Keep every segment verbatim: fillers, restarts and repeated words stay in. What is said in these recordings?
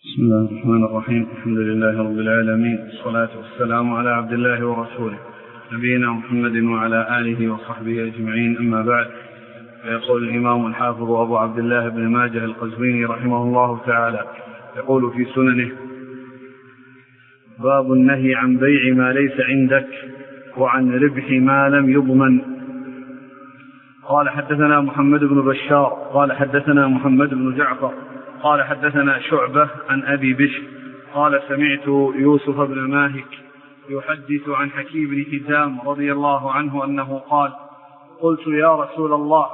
بسم الله الرحمن الرحيم. الحمد لله رب العالمين، والصلاة والسلام على عبد الله ورسوله نبينا محمد وعلى آله وصحبه أجمعين، أما بعد. فيقول الإمام الحافظ أبو عبد الله بن ماجه القزويني رحمه الله تعالى، يقول في سننه: باب النهي عن بيع ما ليس عندك وعن ربح ما لم يضمن. قال حدثنا محمد بن بشار قال حدثنا محمد بن جعفر قال حدثنا شعبة عن أبي بشر قال سمعت يوسف بن ماهك يحدث عن حكيم بن حزام رضي الله عنه أنه قال: قلت يا رسول الله،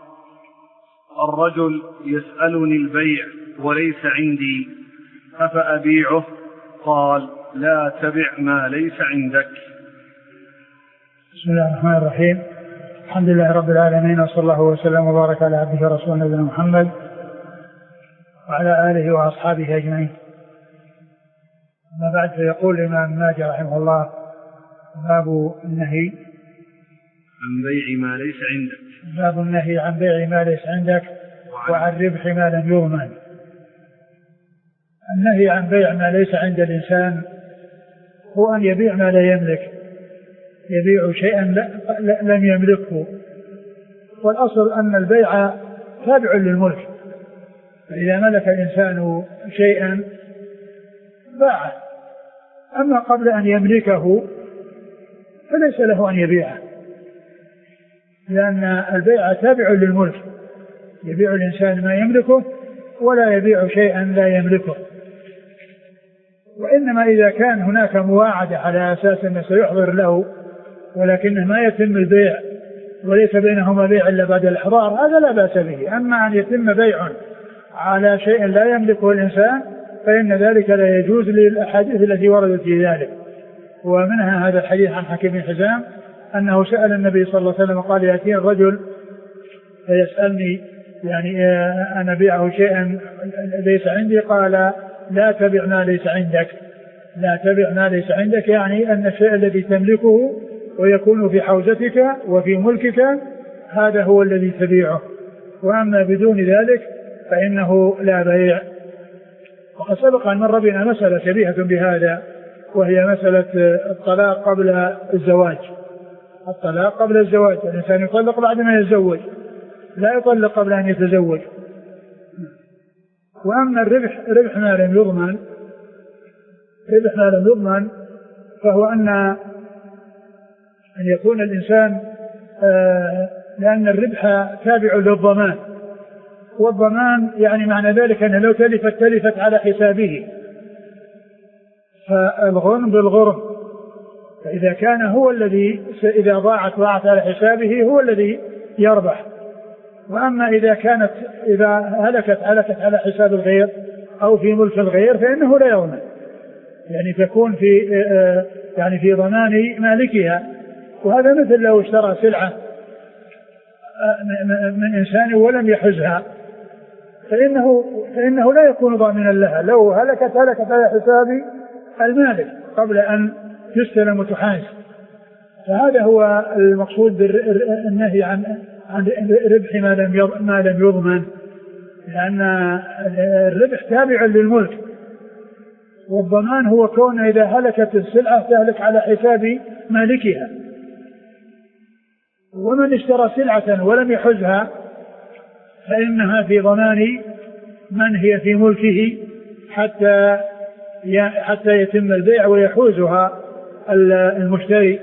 الرجل يسألني البيع وليس عندي، أفأبيعه؟ قال: لا تبع ما ليس عندك. بسم الله الرحمن الرحيم. الحمد لله رب العالمين، وصلى الله وسلم وبارك على عبده ورسوله نبينا محمد وعلى آله وأصحابه أجمعين. أما بعد، فيقول الإمام ماجه رحمه الله: باب النهي عن بيع ما ليس عندك باب النهي عن بيع ما ليس عندك وعن ربح ما لم يضمن. النهي عن بيع ما ليس عند الإنسان هو أن يبيع ما لا يملك، يبيع شيئا لم يملكه، والأصل أن البيع تابع للملك، فإذا ملك الإنسان شيئا باعه، أما قبل أن يملكه فليس له أن يبيعه، لأن البيع تابع للملك، يبيع الإنسان ما يملكه ولا يبيع شيئا لا يملكه. وإنما إذا كان هناك مواعدة على أساس أنه سيحضر له ولكنه ما يتم البيع وليس بينهما بيع إلا بعد الإحضار، هذا لا بأس به. أما أن يتم بيع على شيء لا يملكه الإنسان فإن ذلك لا يجوز للأحاديث التي وردت في ذلك، ومنها هذا الحديث عن حكيم بن حزام أنه سأل النبي صلى الله عليه وسلم قال: يأتي الرجل فيسألني يعني أنا بيعه شيئا ليس عندي، قال: لا تبع ما ليس عندك، لا تبع ما ليس عندك، يعني أن الشيء الذي تملكه ويكون في حوزتك وفي ملكك هذا هو الذي تبيعه، وأما بدون ذلك فإنه لا بيع. وقد سبق أن مر بنا مسألة شبيهة بهذا، وهي مسألة الطلاق قبل الزواج. الطلاق قبل الزواج، الإنسان يطلق بعد ما يتزوج، لا يطلق قبل أن يتزوج. وأما الربح ربح ما لم يضمن، ربح ما لم يضمن فهو أن أن يكون الإنسان آه لأن الربح تابع للضمان، والضمان يعني معنى ذلك أنه لو تلفت تلفت على حسابه، فالغرم بالغرم، فإذا كان هو الذي إذا ضاعت ضاعت على حسابه هو الذي يربح. وأما إذا كانت إذا هلكت هلكت على حساب الغير أو في ملك الغير فإنه لا يضمن، يعني تكون في يعني في ضمان مالكها. وهذا مثل لو اشترى سلعة من إنسان ولم يحزها فإنه فإنه لا يكون ضامنا لها، لو هلكت هلكت على حساب المالك قبل أن يستلم وتحاز. فهذا هو المقصود بالنهي عن عن ربح ما لم ما لم يضمن، لأن الربح تابع للملك، والضمان هو كون إذا هلكت السلعة تهلك على حساب مالكها. ومن اشترى سلعة ولم يحزها فإنها في ضمان من هي في ملكه حتى حتى يتم البيع ويحوزها المشتري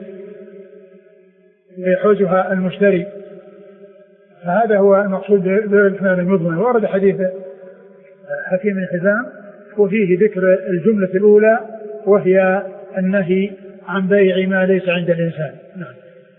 ويحوزها المشتري. فهذا هو المقصود بربح ما لم يضمن. ورد حديث حكيم بن حزام وفيه ذكر الجملة الأولى وهي النهي عن بيع ما ليس عند الإنسان. نعم.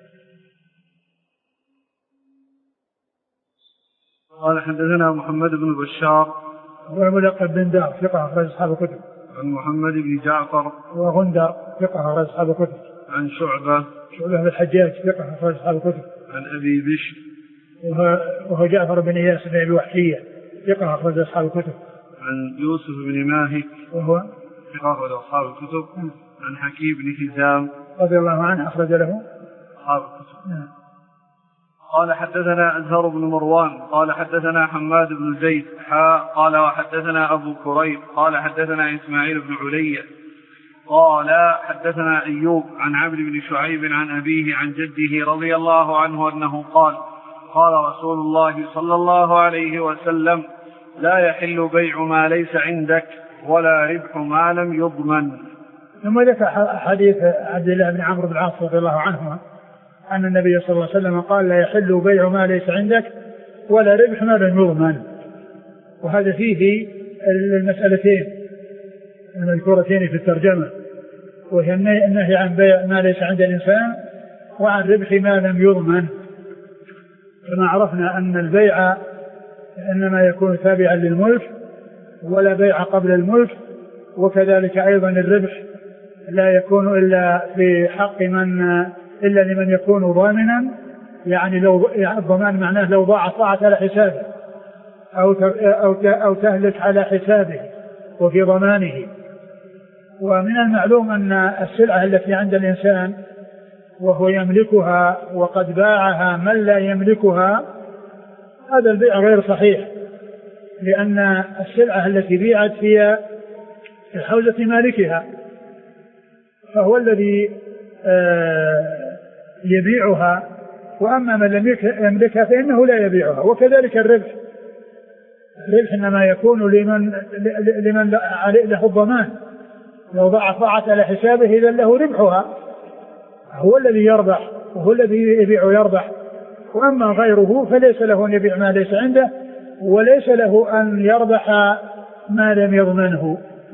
قال حدثنا محمد بن بشار وملقب بن دار ثقة أخرج أصحاب الكتب. عن محمد بن جعفر وغندر ثقة أخرج أصحاب الكتب. عن شعبة شعبة بن الحجاج ثقة أخرج أصحاب الكتب. عن أبي بشر وهو جعفر بن إياس بن أبي وحشية ثقة أخرج أصحاب الكتب. عن يوسف بن ماهك وهو ثقة أخرج أصحاب الكتب. عن حكيم بن حزام رضي الله عنه أخرج له أصحاب الكتب. قال حدثنا أزهر بن مروان قال حدثنا حماد بن زيد حا قال وحدثنا أبو كريب قال حدثنا إسماعيل بن علية قال حدثنا أيوب عن عبد بن شعيب عن أبيه عن جده رضي الله عنه أنه قال قال رسول الله صلى الله عليه وسلم لا يحل بيع ما ليس عندك ولا ربح ما لم يضمن. ثم ذكر حديث عبد الله بن عمرو بن العاص رضي الله عنهما أن النبي صلى الله عليه وسلم قال لا يحل بيع ما ليس عندك ولا ربح ما لم يضمن. وهذا فيه المسألتين المذكورتين في الترجمة، وهي النهي عن بيع ما ليس عند الإنسان وعن ربح ما لم يضمن. كما عرفنا أن البيع إنما يكون تابعا للملك ولا بيع قبل الملك، وكذلك أيضا الربح لا يكون إلا في حق من إلا لمن يكون ضامنا، يعني لو الضمان معناه لو ضاعت طاعت على حسابه أو أو تهلك على حسابه وفي ضمانه. ومن المعلوم أن السلعة التي عند الإنسان وهو يملكها وقد باعها من لا يملكها هذا البيع غير صحيح، لأن السلعة التي بيعت هي في حوزة مالكها، فهو الذي يبيعها، وأما من لم يملكها فإنه لا يبيعها. وكذلك الربح الربح إنما يكون لمن لمن له الضمان، لو ضاع طاعت على حسابه إذا له ربحها، هو الذي يربح وهو الذي يبيع ويربح. وأما غيره فليس له أن يبيع ما ليس عنده وليس له أن يربح ما لم يضمنه.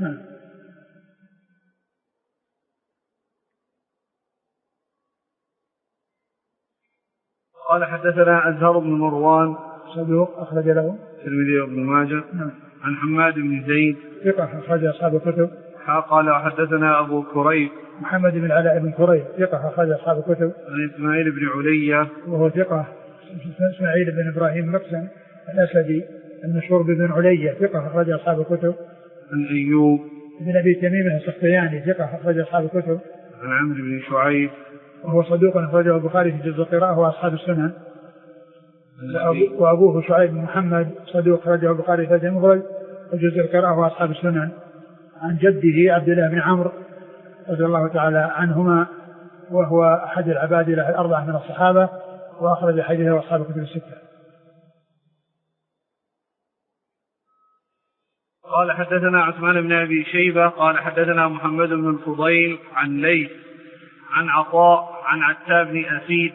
قال حدثنا أزهر بن مروان صدوق أخرج له الترمذي وابن ماجه عن حماد بن زيد ثقة أخرج أصحاب الكتب. قال حدثنا أبو كريب محمد بن علاء بن كريب ثقة أخرج أصحاب الكتب. عن إسماعيل بن علية وهو ثقة إسماعيل بن إبراهيم مقسم الأسدي المشهور بن علية ثقة أخرج أصحاب الكتب. عن أيوب بن أبي تميم السختياني ثقة أخرج أصحاب الكتب. عن عمرو بن شعيب وهو صدوق أخرجه البخاري في جزء القراءة وأصحاب السنن. وأبوه شعيب بن محمد صدوق أخرجه البخاري في المفرد وجزء القراءة وأصحاب السنن. عن جده عبد الله بن عمرو رضي الله تعالى عنهما، وهو أحد العباد الأربعة من الصحابة، وأخرج حديثه وأصحاب الكتب الستة. قال حدثنا عثمان بن أبي شيبة قال حدثنا محمد بن الفضيل عن ليث عن عطاء عن عتاب بن أسيد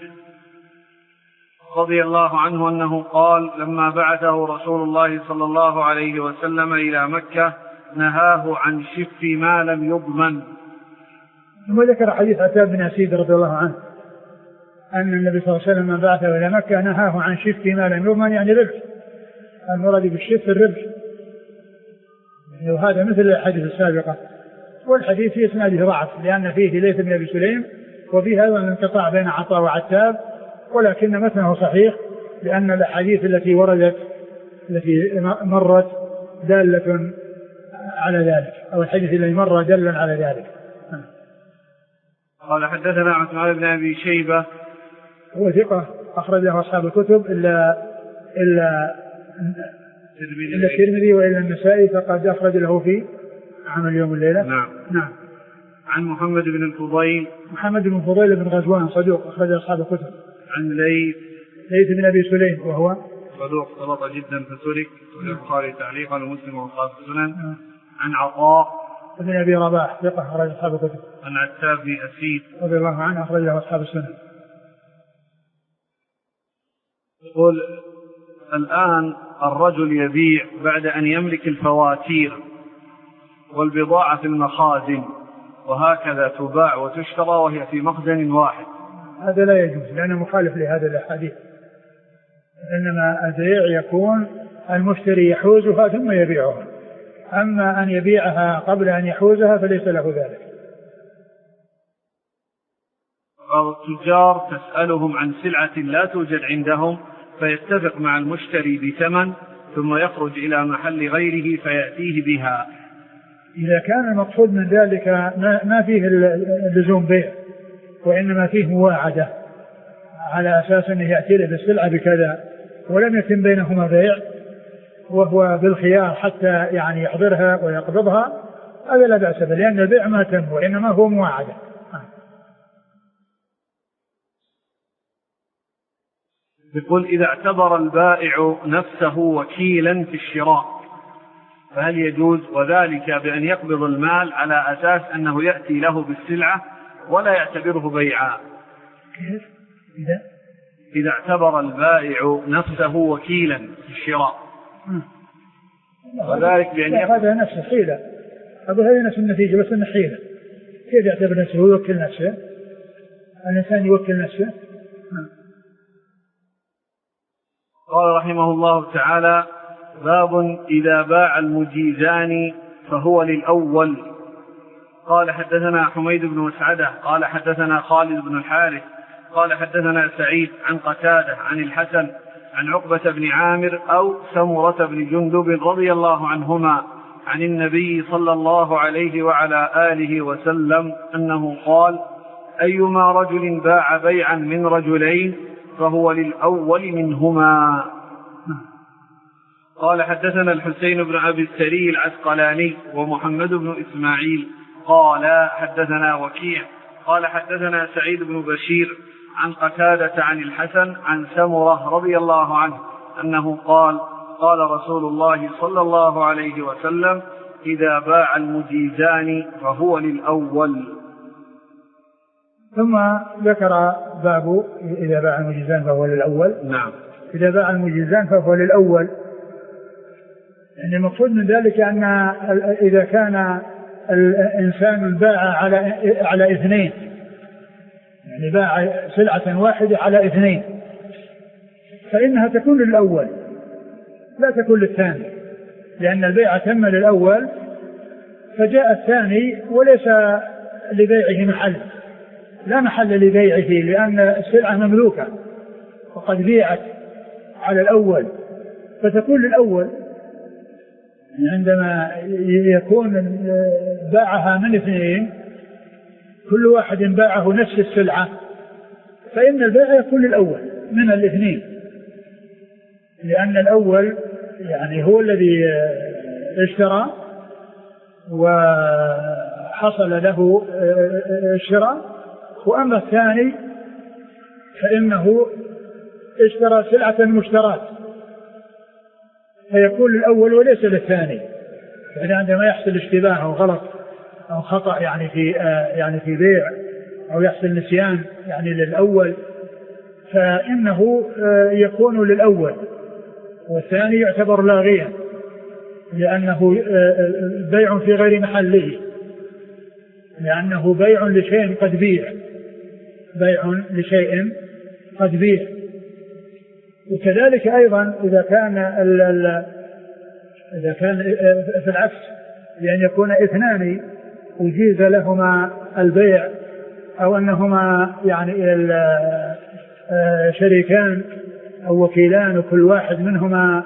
رضي الله عنه أنه قال لما بعثه رسول الله صلى الله عليه وسلم إلى مكة نهاه عن شف ما لم يضمن. ثم ذكر حديث عتاب بن أسيد رضي الله عنه أن النبي صلى الله عليه وسلم لما بعثه إلى مكة نهاه عن شف ما لم يضمن، يعني ربح، المراد بالشف الربح، وهذا مثل الحديث السابقة. والحديث في إسناده ضعف لأن فيه ليث بن أبي سليم وفيه أيضا انقطاع بين عطاء وعتاب، ولكن متنه صحيح لأن الأحاديث التي وردت التي مرت دالة على ذلك، أو الحديث الذي مر دل على ذلك. قال حدثنا عثمان بن أبي شيبة هو ثقة أخرجه أصحاب الكتب إلا إلا إلا الترمذي وإلا النسائي، فقد أخرج له في عمل يوم الليلة. نعم. نعم. عن محمد بن الفضيل محمد بن الفضيل بن غزوان صدوق أخرج أصحاب الكتب. عن ليث ليث بن أبي سليم وهو صدوق سلط جدا فسلك، والبخاري تعليقا ومسلم وأصحاب السنن. عن عطاء بن أبي رباح ثقة أخرج أصحاب الكتب. عن عتاب بن أسيد رضي الله عنه أخرج له أصحاب السنن. يقول الآن الرجل يبيع بعد أن يملك الفواتير والبضاعة في المخازن، وهكذا تباع وتشترى وهي في مخزن واحد، هذا لا يجوز لأنه مخالف لهذا الحديث. إنما البيع يكون المشتري يحوزها ثم يبيعها، أما أن يبيعها قبل أن يحوزها فليس له ذلك. التجار تسألهم عن سلعة لا توجد عندهم فيتفق مع المشتري بثمن ثم يخرج إلى محل غيره فيأتيه بها. إذا كان المقصود من ذلك ما فيه اللزوم بيع، وإنما فيه مواعدة على أساس أنه يأتي له بالسلعة بكذا ولم يتم بينهما بيع وهو بالخيار حتى يعني يحضرها ويقبضها، هذا لا بأس به، لأن البيع ما تم وإنما هو مواعدة. يقول إذا اعتبر البائع نفسه وكيلا في الشراء فهل يجوز، وذلك بأن يقبض المال على أساس أنه يأتي له بالسلعة ولا يعتبره بيعا؟ إذا إذا اعتبر البائع نفسه وكيلا في الشراء وذلك بأن يقبض هذا نفسه حيلة، هذا هي نفس النتيجة بس إنه حيلة. كيف يعتبر نفسه ويوكل نفسه؟ الإنسان يوكل نفسه. قال رحمه الله تعالى: باب إذا باع المجيزان فهو للأول. قال حدثنا حميد بن مسعدة قال حدثنا خالد بن الحارث قال حدثنا سعيد عن قتادة عن الحسن عن عقبة بن عامر أو سمرة بن جندب رضي الله عنهما عن النبي صلى الله عليه وعلى آله وسلم أنه قال: أيما رجل باع بيعا من رجلين فهو للأول منهما. قال حدثنا الحسين بن أبي السري العسقلاني ومحمد بن إسماعيل قال حدثنا وكيع قال حدثنا سعيد بن بشير عن قتادة عن الحسن عن سمرة رضي الله عنه أنه قال: قال رسول الله صلى الله عليه وسلم: إذا باع المجيزان فهو للأول. ثم ذكر باب إذا باع المجيزان فهو للأول. نعم. إذا باع المجيزان فهو للأول، يعني المقصود من ذلك أن إذا كان الإنسان الباع على على اثنين، يعني باع سلعة واحدة على اثنين، فإنها تكون للأول لا تكون للثاني، لأن البيع تم للأول فجاء الثاني وليس لبيعه محل، لا محل لبيعه، لأن السلعة مملوكة وقد بيعت على الأول فتكون للأول. عندما يكون باعها من اثنين كل واحد باعه نفس السلعة فإن البيع يكون للأول من الاثنين، لأن الأول يعني هو الذي اشترى وحصل له الشراء، وأما الثاني فإنه اشترى سلعة مشترات فيكون للأول وليس للثاني. يعني عندما يحصل اشتباه أو غلط أو خطأ يعني في يعني في بيع أو يحصل نسيان يعني للأول فإنه يكون للأول، والثاني يعتبر لاغيا لأنه بيع في غير محله، لأنه بيع لشيء قد بيع بيع لشيء قد بيع. وكذلك أيضا إذا كان ال ال إذا كان في العكس، لأن يكون اثنان أجيز لهما البيع أو أنهما يعني شريكان أو وكيلان وكل واحد منهما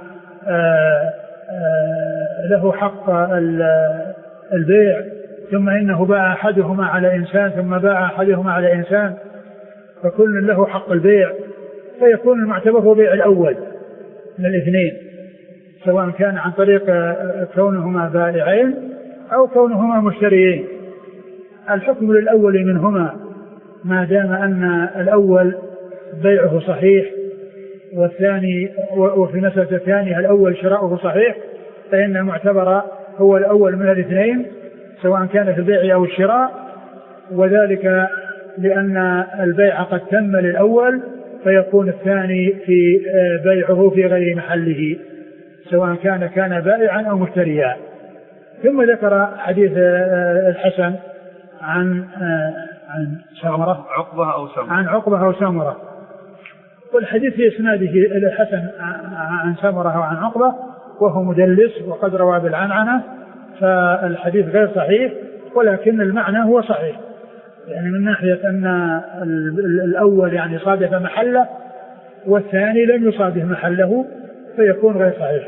له حق البيع، ثم إنه باع أحدهما على إنسان ثم باع أحدهما على إنسان فكل له حق البيع، فيكون المعتبر هو بيع الأول من الاثنين، سواء كان عن طريق كونهما بائعين أو كونهما مشتريين. الحكم للأول منهما ما دام أن الأول بيعه صحيح والثاني، وفي المسألة الثانية الأول شراؤه صحيح، فإن المعتبر هو الأول من الاثنين سواء كان في البيع أو الشراء، وذلك لأن البيع قد تم للأول فيكون الثاني في بيعه في غير محله سواء كان كان بائعا أو مشتريا. ثم ذكر حديث الحسن عن عن سمرة عقبة أو سمرة عن عقبة أو سمرة، والحديث في إسناده الحسن عن سمرة وعن عقبة وهو مدلس وقد روى بالعنعنة، فالحديث غير صحيح، ولكن المعنى هو صحيح، يعني من ناحية أن الأول يعني صادف محله والثاني لم يصادف محله فيكون غير صحيح.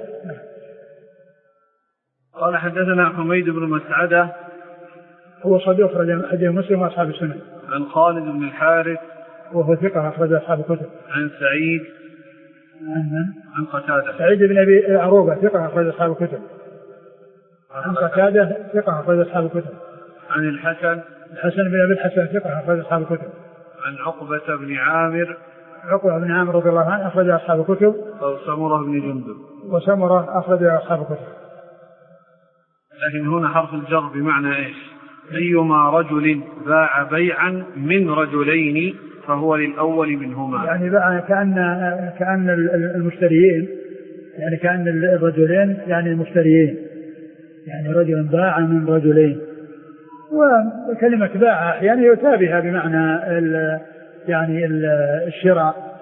قال حدثنا حميد بن مسعدة هو صديق حديث مسلم وأصحاب السنة. عن خالد بن الحارث وهو ثقة أخرج أصحاب الكتب. عن سعيد عن عن قتادة سعيد بن أبي عروبة ثقة أخرج أصحاب الكتب. عن قتادة ثقة أخرج أصحاب الكتب. عن الحسن الحسن بن أبي الحسن ثقة أخرج أصحاب الكتب. عن عقبة بن عامر عقبة بن عامر رضي الله عنه أخرج أصحاب الكتب. أو سمرة بن جندب وسمرة أخرج أصحاب الكتب. لكن هنا حرف الجر بمعنى إيش؟ أيما رجل باع بيعا من رجلين فهو للأول منهما. يعني بقى كأن كأن المشتريين يعني كأن الرجلين يعني المشتريين يعني رجل باع من رجلين. وكلمة باع يعني يتابعها بمعنى ال يعني ال الشراء.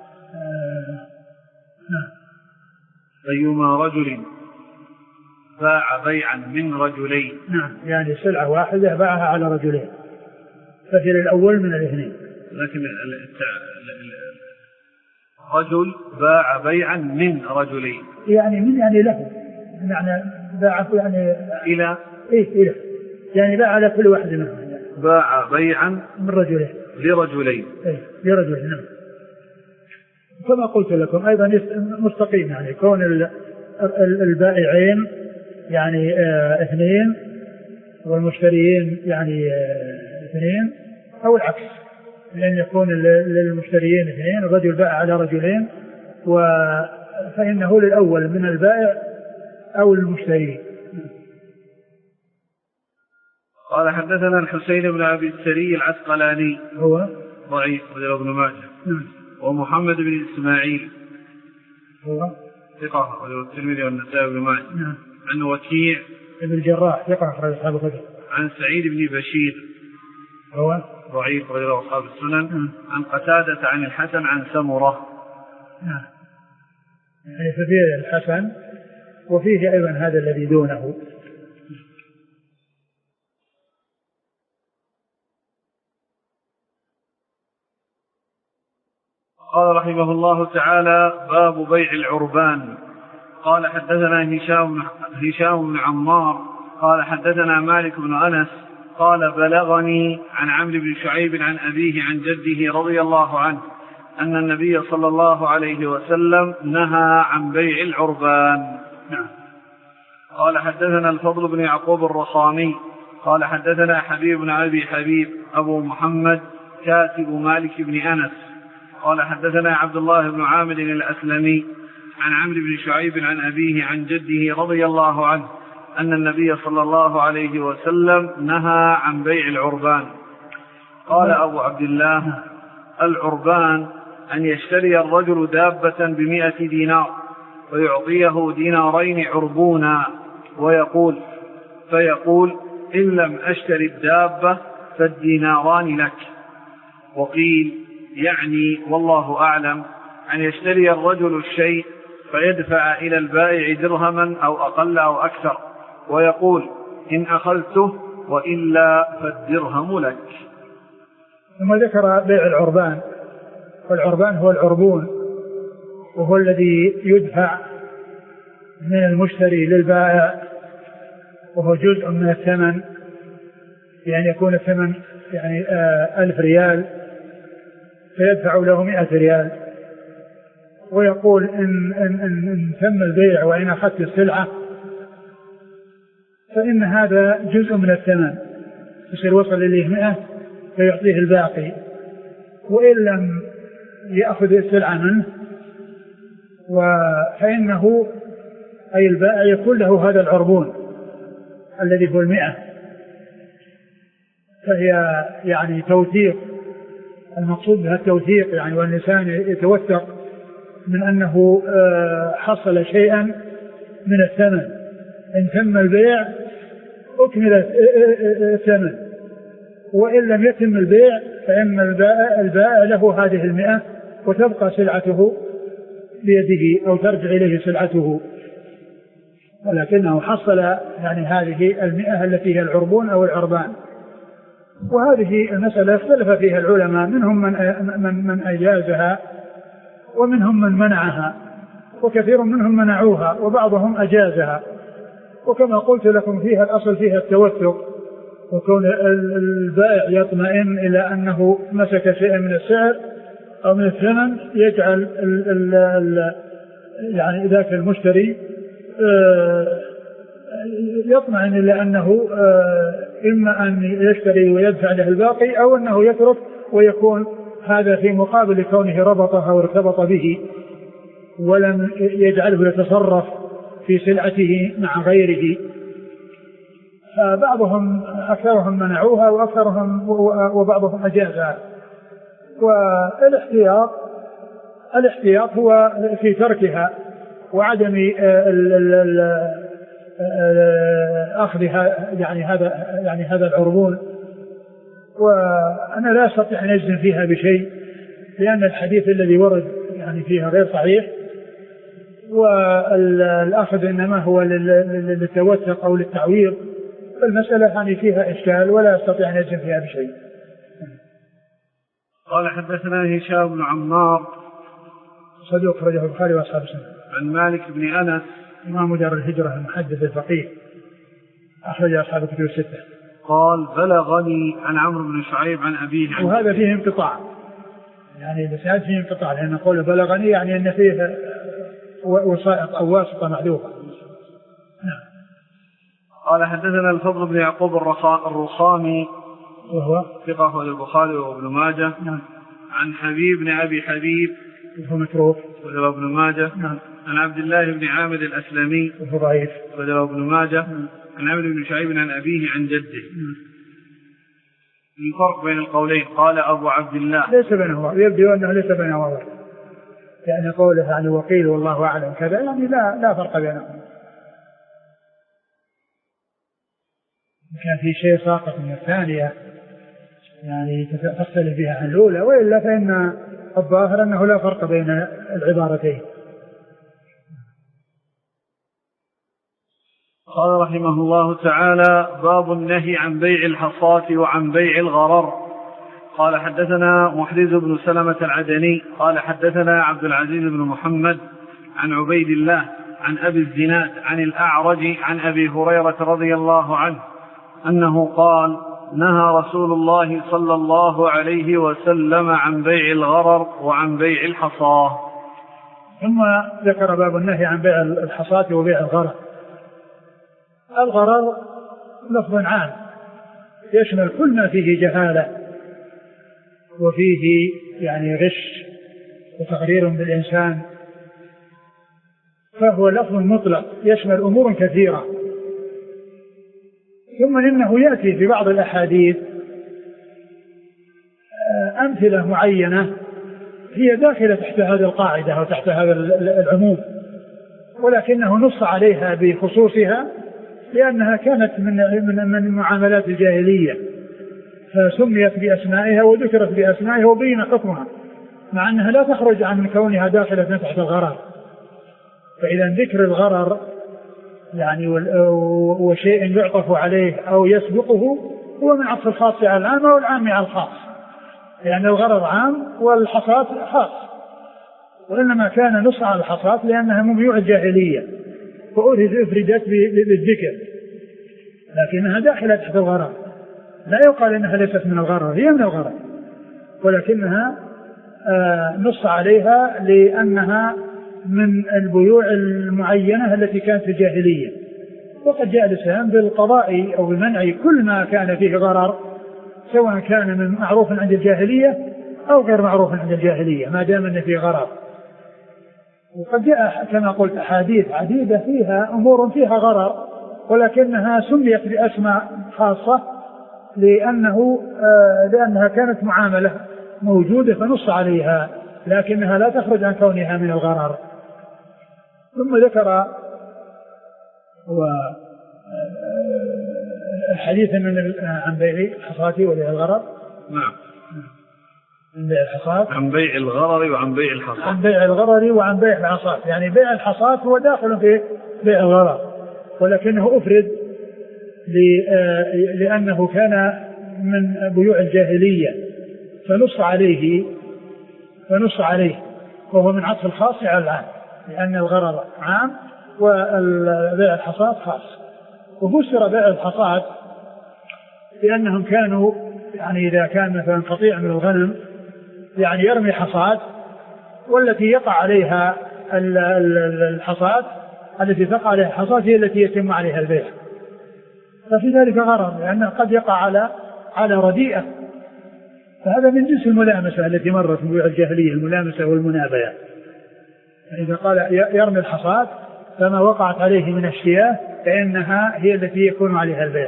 أيما رجل باع بيعا من رجلين. نعم يعني سلعة واحدة باعها على رجلين فهي الأول من الاثنين. لكن رجل باع بيعا من رجلين يعني من يعني له يعني باعه يعني إلى إيه إلى يعني باع على كل واحد منهم يعني. باع بيعا من رجلين لرجلين إيه لرجلين. نعم كما قلت لكم أيضا مستقيم يعني كون البائعين يعني آه اثنين والمشتريين يعني آه اثنين أو العكس لأن يكون للمشتريين اثنين الرجل باع على رجلين فإنه للأول من البائع أو المشتري. قال حدثنا الحسين بن أبي السري العسقلاني هو ضعيف وله ابن ماجه. ومحمد بن إسماعيل هو ثقة وله الترمذي والنسائي وابن ماجه. نعم. عن وكيع ابن الجراح ثقة أخرج أصحاب الكتب. عن سعيد بن بشير هو ضعيف وله أصحاب السنن. نعم. عن قتادة عن الحسن عن سمرة. نعم يعني ففيه الحسن وفيه أيضا هذا الذي دونه. قال رحمه الله تعالى باب بيع العربان. قال حدثنا هشام هشام بن عمار قال حدثنا مالك بن أنس قال بلغني عن عمرو بن شعيب عن أبيه عن جده رضي الله عنه أن النبي صلى الله عليه وسلم نهى عن بيع العربان. نعم. قال حدثنا الفضل بن يعقوب الرخامي قال حدثنا حبيب بن أبي حبيب أبو محمد كاتب مالك بن أنس قال حدثنا عبد الله بن عامر الأسلمي عن عمرو بن شعيب عن أبيه عن جده رضي الله عنه أن النبي صلى الله عليه وسلم نهى عن بيع العربان. قال أبو عبد الله العربان أن يشتري الرجل دابة بمئة دينار ويعطيه دينارين عربونا ويقول فيقول إن لم أشتري الدابة فالديناران لك. وقيل يعني والله أعلم أن يشتري الرجل الشيء فيدفع إلى البائع درهما أو أقل أو أكثر ويقول إن أخذته وإلا فالدرهم لك. ثم ذكر بيع العربان. والعربان هو العربون وهو الذي يدفع من المشتري للبائع وهو جزء من الثمن يعني يكون الثمن يعني آه ألف ريال فيدفع له مئة ريال ويقول إن, إن, إن, إن تم البيع وإن أخذت السلعة فإن هذا جزء من الثمن يصير وصل إليه مئة فيعطيه الباقي وإن لم يأخذ السلعة منه فإنه أي البائع يكون له هذا العربون الذي هو المئة فهي يعني توثيق. المقصود بها التوثيق يعني والإنسان يتوثق من أنه حصل شيئا من الثمن إن تم البيع أكمل الثمن وإن لم يتم البيع فإن البائع, البائع له هذه المئة وتبقى سلعته بيده أو ترجع إليه سلعته ولكنه حصل يعني هذه المئة التي هي العربون أو العربان. وهذه المسألة اختلف فيها العلماء منهم من, من, من أجازها ومنهم من منعها وكثير منهم منعوها وبعضهم أجازها. وكما قلت لكم فيها الأصل فيها التوثق وكون البائع يطمئن إلى أنه مسك شيئا من السعر أو من الثمن يجعل ال ال ال يعني ذاك المشتري يطمئن إلى أنه إما أن يشتري ويدفع له الباقي أو أنه يترك ويكون هذا في مقابل كونه ربطه أو ارتبط به ولم يجعله يتصرف في سلعته مع غيره. فبعضهم أكثرهم منعوها وأكثرهم وبعضهم أجازها. والاحتياط الاحتياط هو في تركها وعدم أخذها يعني هذا يعني هذا العربون. وأنا لا أستطيع أن أجزم فيها بشيء لأن الحديث الذي ورد يعني فيها غير صحيح، والأخذ إنما هو للتوثق أو للتعويض، فالمسألة يعني فيها إشكال ولا أستطيع أن أجزم فيها بشيء. قال حدثنا هشام بن عمار صدوق أخرجه البخاري وأصحاب السنة. عن مالك بن أنس إمام دار الهجرة المحدث الفقيه أخرج أصحاب الكتب الستة. قال بلغني عن عمرو بن شعيب عن أبيه عن وهذا فيه انقطاع، يعني الإسناد فيه انقطاع لأن قوله بلغني يعني أن فيه وسائط أو واسطة محذوفة. نعم. قال حدثنا الفضل بن يعقوب الرخامي وهو ثقة أخرجه البخاري وابن ماجه. نعم. عن حبيب بن أبي حبيب وهو متروك وهو ابن ماجه. نعم. عن عبد الله بن عامر الأسلمي وهو ضعيف وهو ابن ماجه. نعم. عن عمرو بن شعيب عن أبيه عن جده. الفرق بين القولين قال أبو عبد الله ليس بينهما، يبدو أنه ليس بينهما يعني قوله يعني وقيل والله أعلم كذا يعني لا لا فرق بينهما. كان في شيء ساقط من الثانية يعني تختلف بها عن الأولى، وإلا فإن الظاهر أنه لا فرق بين العبارتين. قال رحمه الله تعالى باب النهي عن بيع الحصاة وعن بيع الغرر. قال حدثنا محرز بن سلمة العدني قال حدثنا عبد العزيز بن محمد عن عبيد الله عن أبي الزناد عن الأعرج عن أبي هريرة رضي الله عنه أنه قال نهى رسول الله صلى الله عليه وسلم عن بيع الغرر وعن بيع الحصاة. ثم ذكر باب النهي عن بيع الحصاة وبيع الغرر. الغرر لفظ عام يشمل كل ما فيه جهالة وفيه يعني غش وتغرير بالإنسان، فهو لفظ مطلق يشمل أمور كثيرة. ثم إنه يأتي في بعض الأحاديث أمثلة معينة هي داخلة تحت هذه القاعدة أو تحت هذا العموم، ولكنه نص عليها بخصوصها لأنها كانت من من من معاملات الجاهلية فسميت بأسمائها وذكرت بأسمائها وبين حكمها، مع أنها لا تخرج عن كونها داخلة تحت الغرر. فإذا ذكر الغرر يعني وشيء يعطف عليه أو يسبقه هو من عطف الخاص على العام أو العام على الخاص، يعني الغرر عام والحصاة خاص، وإنما كان نص على الحصاة لأنها ممنوع الجاهلية فأفردت بالذكر، لكنها داخلة تحت الغرر. لا يقال إنها ليست من الغرر، هي من الغرر، ولكنها نص عليها لأنها من البيوع المعينة التي كانت في الجاهلية. وقد جاء الإسلام بالقضاء أو بمنع كل ما كان فيه غرر، سواء كان من معروف عند الجاهلية أو غير معروف عند الجاهلية، ما دام أن فيه غرر. وقد جاء كما قلت أحاديث عديدة فيها أمور فيها غرر، ولكنها سميت بأسماء خاصة لأنه آه لأنها كانت معاملة موجودة فنص عليها، لكنها لا تخرج عن كونها من الغرر. ثم ذكر الحديث عن بيع الحصاة وبيع الغرر. نعم. عن بيع الحصاة عن بيع الغرر وعن بيع الحصاة. عن بيع الغرر وعن بيع الحصاة، يعني بيع الحصاة هو داخل في بيع الغرر، ولكنه أفرد لأنه كان من بيوع الجاهلية فنص عليه فنص عليه وهو من عطف الخاص على العام، لأن الغرر عام وبيع الحصاة خاص. وفسر بيع الحصاة لأنهم كانوا يعني إذا كان مثلا قطيع من الغنم يعني يرمي حصاد، والتي يقع عليها الحصاد التي تقع عليها الحصاد هي التي يتم عليها البيع، ففي ذلك غرر لأنه قد يقع على على رديئة، فهذا من جنس الملامسة التي مرت في بيع الجاهلية، الملامسة والمنابية. إذا قال يرمي الحصاد فما وقعت عليه من الشياه فإنها هي التي يكون عليها البيع،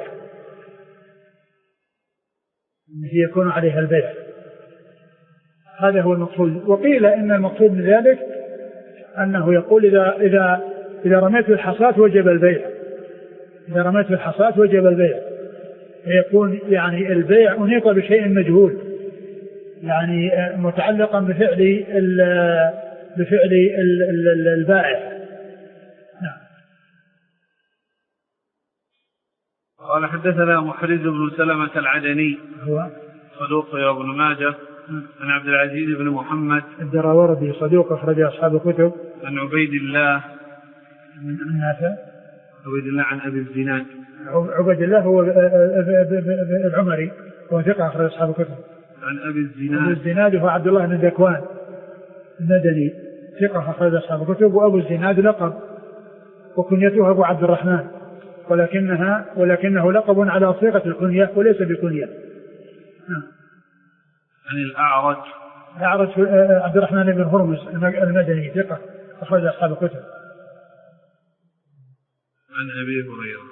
التي يكون عليها البيع، هذا هو المقصود. وقيل إن المقصود من ذلك أنه يقول إذا إذا إذا رميت الحصاد وجب البيع، إذا رميت الحصاد وجب البيع، فيكون يعني البيع أنيط بشيء مجهول، يعني متعلقا بفعل بفعل البائع. نعم. قال حدثنا محرز بن سلمة العدني هو صدوق يا ابن ماجه عن عبد العزيز بن محمد الدراوردي صدوق أخرج أصحاب الكتب. عن عبيد الله من نافع عبيد الله عن أبي الزناد. عبيد الله هو العمري وهو ثقة أخرج أصحاب الكتب. عن أبي الزناد أبو الزناد هو عبد الله بن ذكوان المدني ثقة أخرج أصحاب الكتب. وأبو الزناد لقب وكنيته أبو عبد الرحمن، ولكنها ولكنه لقب على صيغة الكنية وليس بكنية. عن الأعرج الأعرج عبد الرحمن بن هرمز المدني ثقة أخرج أصحاب الكتب. عن أبي هريرة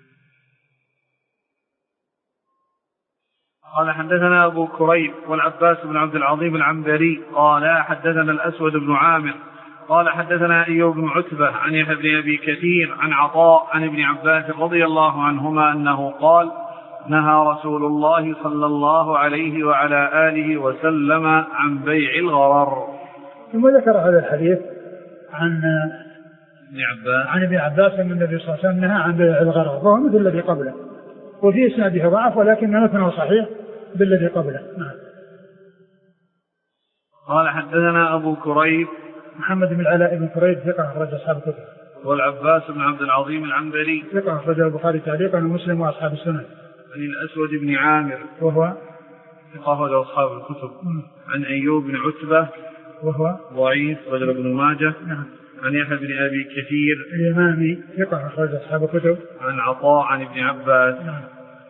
قال حدثنا أبو كريب والعباس بن عبد العظيم العنبري قال حدثنا الأسود بن عامر قال حدثنا أيوب بن عتبة عن يحيى بن أبي كثير عن عطاء عن ابن عباس رضي الله عنهما أنه قال نهى رسول الله صلى الله عليه وعلى آله وسلم عن بيع الغرر. ثم ذكر هذا الحديث عن ابن عباس عن ابن عباس أن النبي صلى الله عليه وسلم نهى عن بيع الغرر، وهو مثل الذي قبله، وفي إسناده ضعف ولكن متنه صحيح بالذي قبله. نعم. قال حدثنا أبو كريب محمد بن العلاء بن كريب ثقة أخرج أصحاب الكتب. والعباس بن عبد العظيم العنبري ثقة أخرج البخاري تعليقا ومسلم وأصحاب السنن. عن الأسود بن عامر وهو ثقة أخرج أصحاب الكتب. عن أيوب بن عتبة وهو ضعيف رجل ابن ماجه. نعم. عن يحيى بن أبي كثير اليمامي ثقة أخرج أصحاب الكتب. عن عطاء عن ابن عباس. نعم.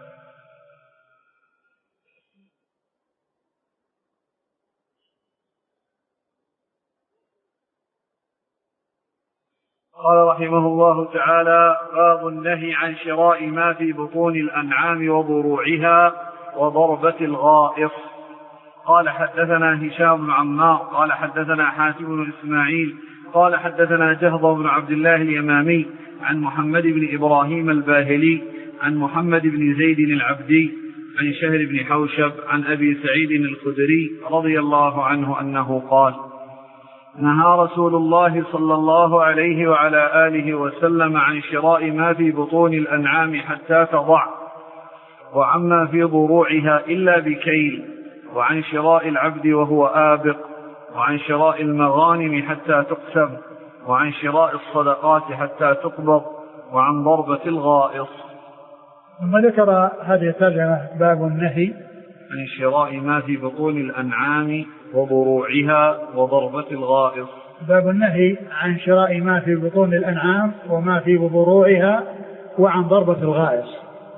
قال رحمه الله تعالى باب النهي عن شراء ما في بطون الأنعام وضروعها وضربة الغائص. قال حدثنا هشام بن عمار قال حدثنا حاتم بن إسماعيل قال حدثنا جهضة بن عبد الله اليمامي عن محمد بن إبراهيم الباهلي عن محمد بن زيد العبدي عن شهر بن حوشب عن أبي سعيد الخدري رضي الله عنه أنه قال نهى رسول الله صلى الله عليه وعلى آله وسلم عن شراء ما في بطون الأنعام حتى تضع، وعما في ضروعها إلا بكيل، وعن شراء العبد وهو آبق، وعن شراء المغانم حتى تقسم، وعن شراء الصدقات حتى تقبض، وعن ضربة الغائص. ثم ذكر هذه الترجمة باب النهي عن شراء ما في بطون الأنعام وضروعها وضربة الغائص. باب النهي عن شراء ما في بطون الأنعام وما في ضروعها وعن ضربة الغائص.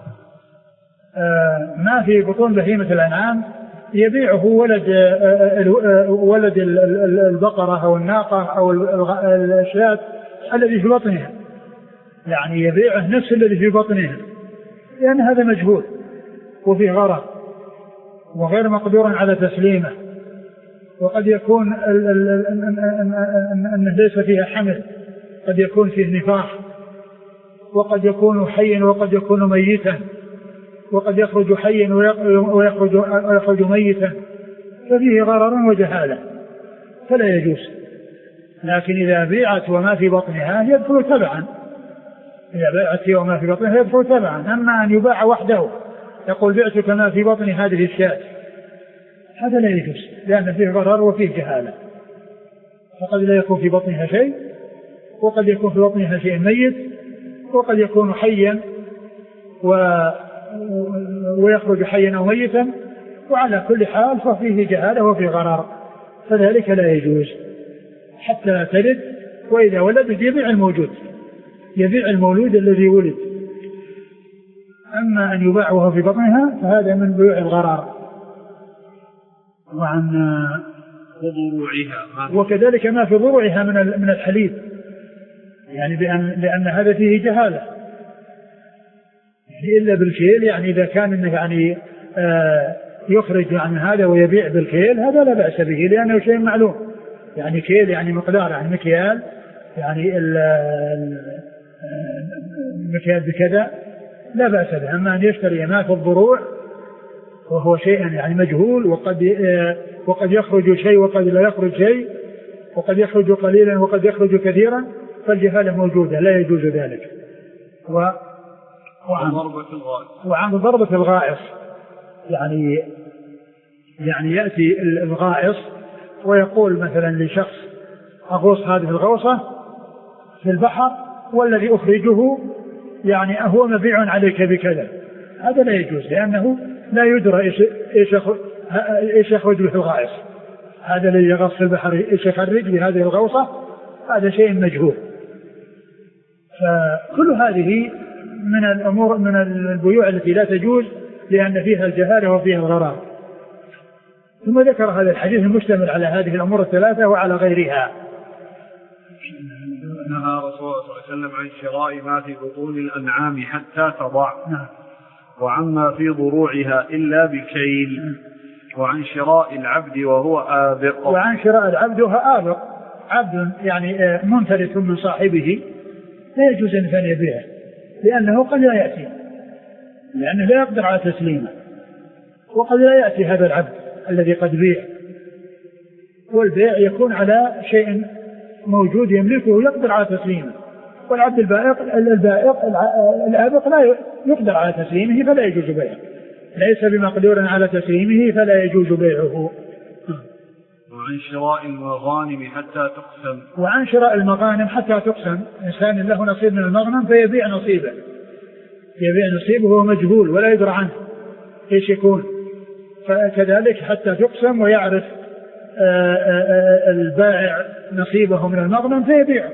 آه ما في بطون بهيمة الأنعام يبيعه ولد آه ولد البقرة أو الناقة أو الشاة الذي في بطنها، يعني يبيعه نفس الذي في بطنها، لأن هذا مجهول وفيه غرر وغير مقدور على تسليمه، وقد يكون أنه ليس فيها حمل، قد يكون فيه نفاح، وقد يكون حيا وقد يكون ميتا، وقد يخرج حيا ويخرج, ويخرج ميتا، ففيه غرر وجهالة فلا يجوز. لكن إذا بيعت وما في بطنها يدخل تبعا، إذا بيعت وما في بطنها يدخل تبعا. أما أن يباع وحده يقول بعتك ما في بطن هذه الشاة، هذا لا يجوز، لأن فيه غرر وفيه جهالة، فقد لا يكون في بطنها شيء، وقد يكون في بطنها شيء ميت، وقد يكون حيا و ويخرج حيا أو ميتا، وعلى كل حال ففيه جهالة وفيه غرار، فذلك لا يجوز حتى تلد. وإذا ولدت يبيع الموجود، يبيع المولود الذي ولد. أما أن يباع وهو في بطنها فهذا من بيوع الغرار. وعن ضروعها، وكذلك ما في ضروعها من من الحليب، يعني بأن لأن هذا فيه جهالة، يعني إلا بالكيل، يعني إذا كان إنه يعني آه يخرج عن هذا ويبيع بالكيل هذا لا بأس به، لأنه شيء معلوم، يعني كيل يعني مقدار، يعني مكيال، يعني المكيال بكذا لا بأس به. أما أن يشتري ما في الضروع وهو شيء يعني مجهول، وقد وقد يخرج شيء وقد لا يخرج شيء، وقد يخرج قليلا وقد يخرج كثيرا، فالجهالة موجودة لا يجوز ذلك. و وعن ضربة الغائص، وعن ضربة الغائص يعني يعني يأتي الغائص ويقول مثلا لشخص أغوص هذه الغوصة في البحر والذي أخرجه يعني أهو مبيع عليك بكذا، هذا لا يجوز، لأنه لا يدرى إيش إيش يخرج به الغائص. هذا الذي يغوص في البحر إيش يخرج بهذه الغوصة، هذا شيء مجهول. فكل هذه من الأمور من البيوع التي لا تجوز، لأن فيها الجهالة وفيها الغرار. ثم ذكر هذا الحديث المشتمل على هذه الأمور الثلاثة وعلى غيرها. نهى رسول الله صلى الله عليه وسلم عن شراء ما في بطون الأنعام حتى تضع، وعما في ضروعها إلا بكيل، وعن شراء العبد وهو آبق، وعن شراء العبد وهو آبق، عبد يعني منفلت من صاحبه لا يجوز أن يبيعه، لأنه قد لا يأتي، لأنه لا يقدر على تسليمه، وقد لا يأتي هذا العبد الذي قد بيع، والبيع يكون على شيء موجود يملكه يقدر على تسليمه، والعبد البائق البائق الآبق لا يقدر على تسليمه فلا يجوز بيعه، ليس بمقدور على تسليمه فلا يجوز بيعه. وعن شراء المغانم حتى تقسم، وعن شراء المغانم حتى تقسم، إنسان له نصيب من المغنم فيبيع نصيبه، يبيع نصيبه وهو مجهول ولا يدرى عنه ايش يكون، فكذلك حتى تقسم ويعرف آآ آآ البائع نصيبه من المغنم فيبيعه.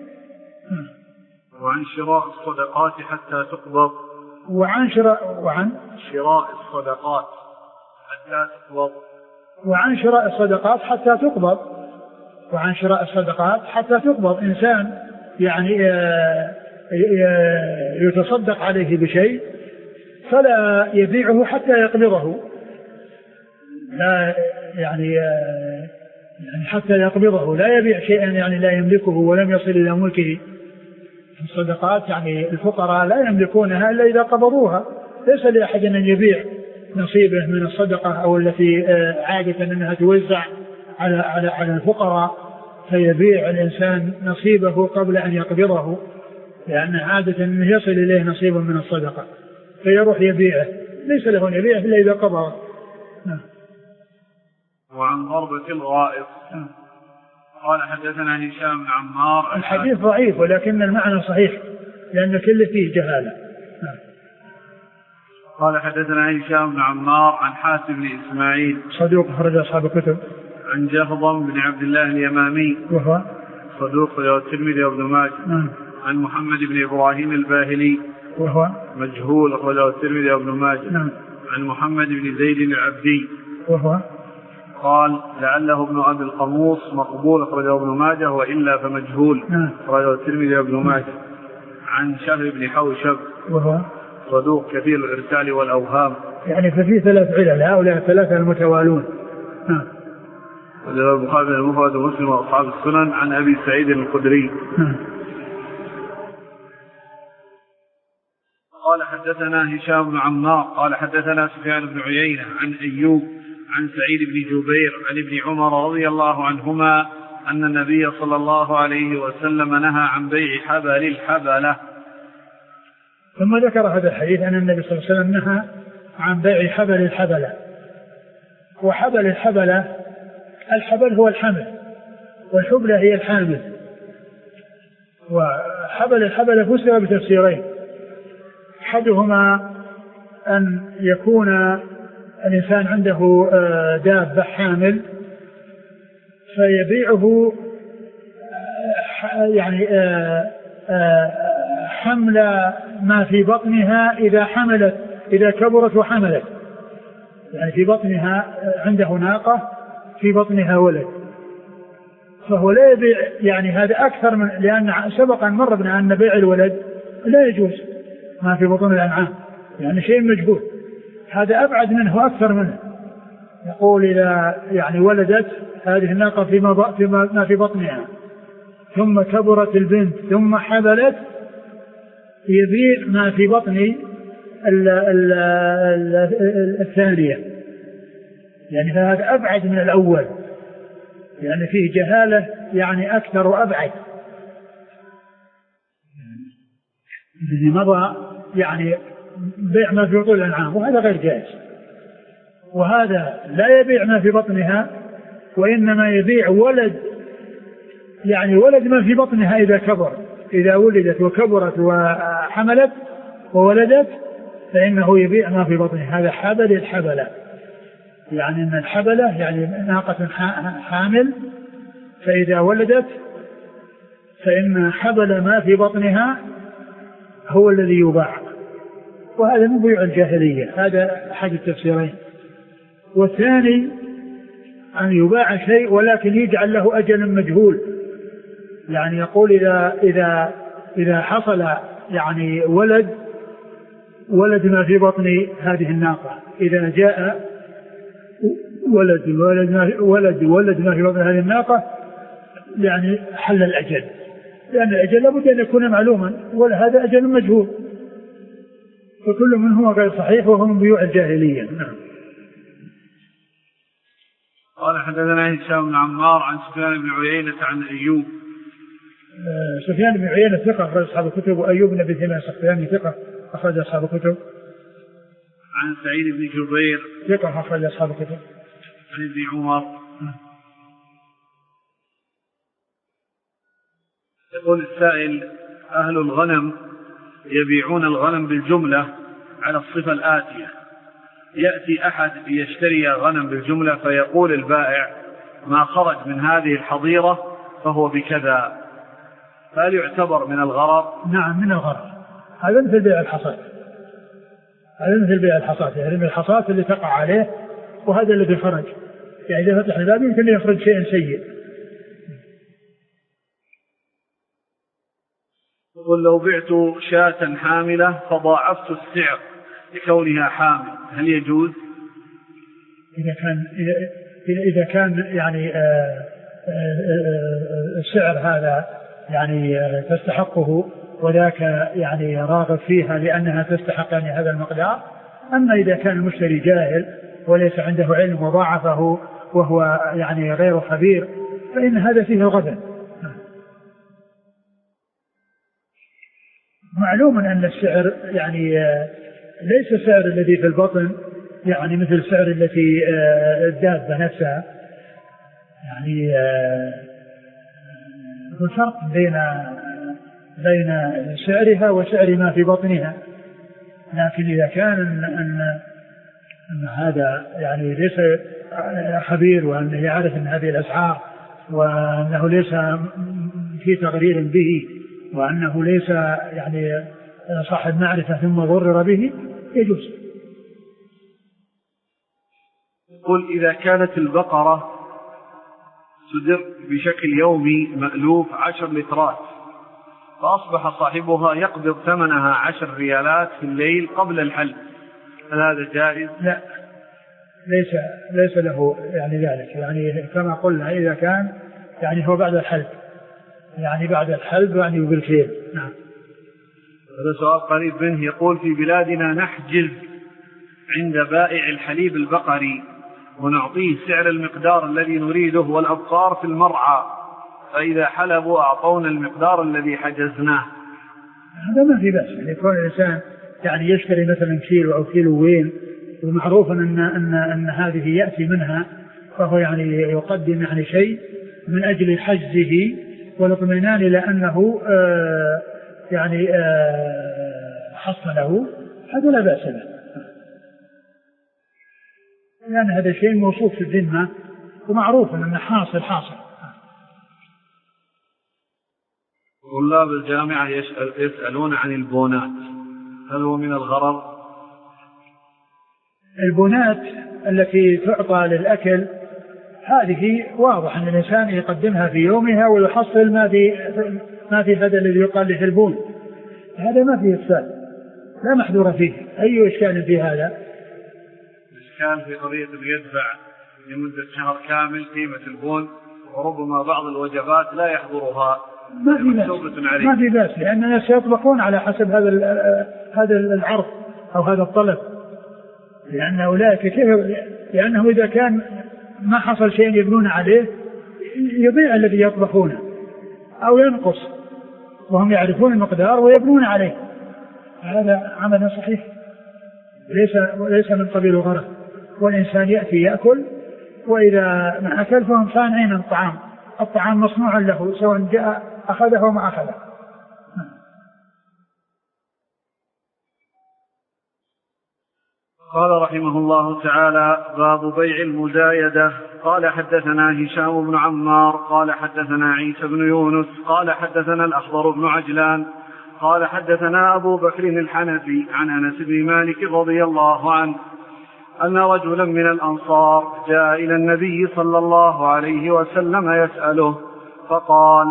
وعن شراء الصدقات حتى تقبض، وعن شراء وعن شراء الصدقات حتى تقبض، وعن شراء الصدقات حتى تقبض، وعن شراء الصدقات حتى تقبض. إنسان يعني يتصدق عليه بشيء فلا يبيعه حتى يقبضه، لا يعني يعني حتى يقبضه، لا يبيع شيئا يعني لا يملكه ولم يصل إلى ملكه. الصدقات يعني الفقراء لا يملكونها إلا إذا قبضوها، ليس لأحد أن يبيع نصيبه من الصدقة أو التي عادة أنها توزع على على على الفقراء، فيبيع الإنسان نصيبه قبل أن يقبضه، لأن عادة أنه يصل إليه نصيب من الصدقة فيروح يبيعه، ليس له أن يبيعه إلا إذا قبضه. وعن ضربة الغائط قال حدثنا هشام بن عمار. الحديث ضعيف ولكن المعنى صحيح لأن كل فيه جهالة. قال حدثنا هشام بن عمار عن حاتم بن إسماعيل صدوق أخرج أصحاب الكتب. عن جهضم بن عبد الله اليمامي وهو صدوق له الترمذي وابن ماجه. عن محمد بن إبراهيم الباهلي وهو مجهول أخرجه الترمذي وابن ماجه. نعم. عن محمد بن زيد العبدي وهو قال لعله ابن أبي القموص مقبول أخرجه ابن ماجه وإلا فمجهول أخرجه الترمذي وابن ماجه. عن شهر بن حوشب وهو صدوق كثير الإرسال والأوهام، يعني ففي ثلاث علل، هؤلاء الثلاثة المتوالون. وجاء البخاري المفرد ومسلم وأصحاب السنن. عن أبي سعيد الخدري قال حدثنا هشام بن عمار قال حدثنا سفيان بن عيينة عن أيوب عن سعيد بن جبير عن ابن عمر رضي الله عنهما أن النبي صلى الله عليه وسلم نهى عن بيع حبل الحبلة. ثم ذكر هذا الحديث أن النبي صلى الله عليه وسلم نهى عن بيع حبل الحبلة. وحبل الحبلة، الحبل هو الحمل والحبلة هي الحامل. وحبل الحبلة فسر بتفسيرين، أحدهما أن يكون الإنسان عنده دابة حامل فيبيعه يعني حمل ما في بطنها إذا حملت إذا كبرت وحملت، يعني في بطنها عنده ناقة في بطنها ولد، فهو لا يبيع يعني هذا أكثر من، لأن سبقا مر بنا أن بيع الولد لا يجوز ما في بطن الأنعام، يعني شيء مجهول، هذا أبعد منه وأكثر منه. يقول إذا يعني ولدت هذه الناقة فيما ما في بطنها ثم كبرت البنت ثم حبلت يبيع ما في بطن ال ال ال الثانية، يعني هذا أبعد من الأول، يعني فيه جهالة يعني أكثر وأبعد. الذي مضى يعني بيع ما في بطون الأنعام وهذا غير جائز، وهذا لا يبيع ما في بطنها وإنما يبيع ولد، يعني ولد ما في بطنها إذا كبر، إذا ولدت وكبرت وحملت وولدت فإنه يبيع ما في بطنها. هذا حبل الحبلة، يعني أن الحبلة يعني ناقة حامل فإذا ولدت فإن حبل ما في بطنها هو الذي يباع، وهذا من بيوع الجاهلية، هذا أحد التفسيرين. والثاني أن يباع شيء ولكن يجعل له أجل مجهول، يعني يقول إذا إذا إذا حصل يعني ولد ولد ما في بطن هذه الناقة، إذا جاء ولد ولد ما ولد ولد ما في بطن هذه الناقة يعني حل الأجل، لأن الأجل لابد أن يكون معلوما وهذا أجل مجهول، فكل منهما غير صحيح وهو من بيوع الجاهلية. نعم. قال حدثنا هشام بن عمار عن سفيان بن عيينة عن أيوب. آه سفيان بن عيينة ثقة أخرج أصحاب الكتب، وأيوب بن أبي تميم السختياني ثقة أخرج أصحاب الكتب. عن سعيد بن جبير ثقة أخرج أصحاب الكتب. عن ابن عمر. يقول السائل: أهل الغنم يبيعون الغنم بالجملة على الصفة الآتية: يأتي أحد يشتري غنم بالجملة فيقول البائع: ما خرج من هذه الحظيرة فهو بكذا، فهل يعتبر من الغرر؟ نعم من الغرر، هذا مثل بيع الحصاد، هذا مثل بيع الحصاد، يعني من الحصاد اللي تقع عليه وهذا الذي خرج، يعني إذا فتح الباب يمكن يخرج شيء سيء. يقول: لو بعت شاة حاملة فضاعفت السعر لكونها حامل هل يجوز؟ إذا كان إذا إذا كان يعني آآ آآ السعر هذا يعني تستحقه وذاك يعني راغب فيها لأنها تستحق يعني هذا المقدار. أما إذا كان المشتري جاهل وليس عنده علم وضاعفه وهو يعني غير خبير فإن هذا فيه غبن. معلوم أن السعر يعني ليس السعر الذي في البطن يعني مثل السعر التي الدابة نفسها، يعني الفرق بين بين سعرها وسعر ما في بطنها. لكن إذا كان أن, أن, أن هذا يعني ليس خبير وأنه يعرف أن هذه الأسعار وأنه ليس في تغرير به وأنه ليس يعني صاحب معرفة ثم ضرر به يجوز. قل: إذا كانت البقرة تدر بشكل يومي مألوف عشر لترات فأصبح صاحبها يقبض ثمنها عشر ريالات في الليل قبل الحلب، هل هذا جائز؟ لا، ليس ليس له يعني ذلك، يعني كما قلنا إذا كان يعني هو بعد الحلب، يعني بعد الحلب يعني بالكيل. نعم. هذا سؤال قريب منه. يقول: في بلادنا نحجز عند بائع الحليب البقري ونعطيه سعر المقدار الذي نريده والأبقار في المرعى، فإذا حلبوا أعطونا المقدار الذي حجزناه. هذا ما في بأس، يعني يكون الإنسان يعني يشتري مثلا كيلو أو كيلوين ومعروف أن, أن, أن هذه يأتي منها، فهو يعني يقدم يعني شيء من أجل حجزه والاطمئنان إلى أنه آه يعني آه حصله، هذا لا بأس له. لأن هذا الشيء موصوف في الذمة ومعروف أنه حاصل حاصل. طلاب الجامعة يسأل يسألون عن البونات، هل هو من الغرر؟ البونات التي تعطى للأكل هذه واضح أن الإنسان يقدمها في يومها ويحصل ما في ما في هذا الذي يقال له البون، هذا ما فيه إشكال، لا محذور فيه. أي إشكال في هذا؟ إشكال في قضية يدفع لمدة شهر كامل قيمة البون، وربما بعض الوجبات لا يحضرها. ما في بأس، ما في بأس، لأن الناس يطبخون على حسب هذا هذا العرض أو هذا الطلب، لأن أولئك كيف، لأنه إذا كان ما حصل شيء يبنون عليه يضيع الذي يطبخونه أو ينقص، وهم يعرفون المقدار ويبنون عليه، هذا عمل صحيح ليس ليس من قبيل الغرض. والإنسان يأتي يأكل، وإذا ما أكل فهم صانعين الطعام، الطعام مصنوع له سواء جاء أخذه وما أخذه. قال رحمه الله تعالى: باب بيع المزايدة. قال حدثنا هشام بن عمار قال حدثنا عيسى بن يونس قال حدثنا الأخضر بن عجلان قال حدثنا أبو بكر الحنفي عن أنس بن مالك رضي الله عنه أن رجلا من الأنصار جاء إلى النبي صلى الله عليه وسلم يسأله، فقال: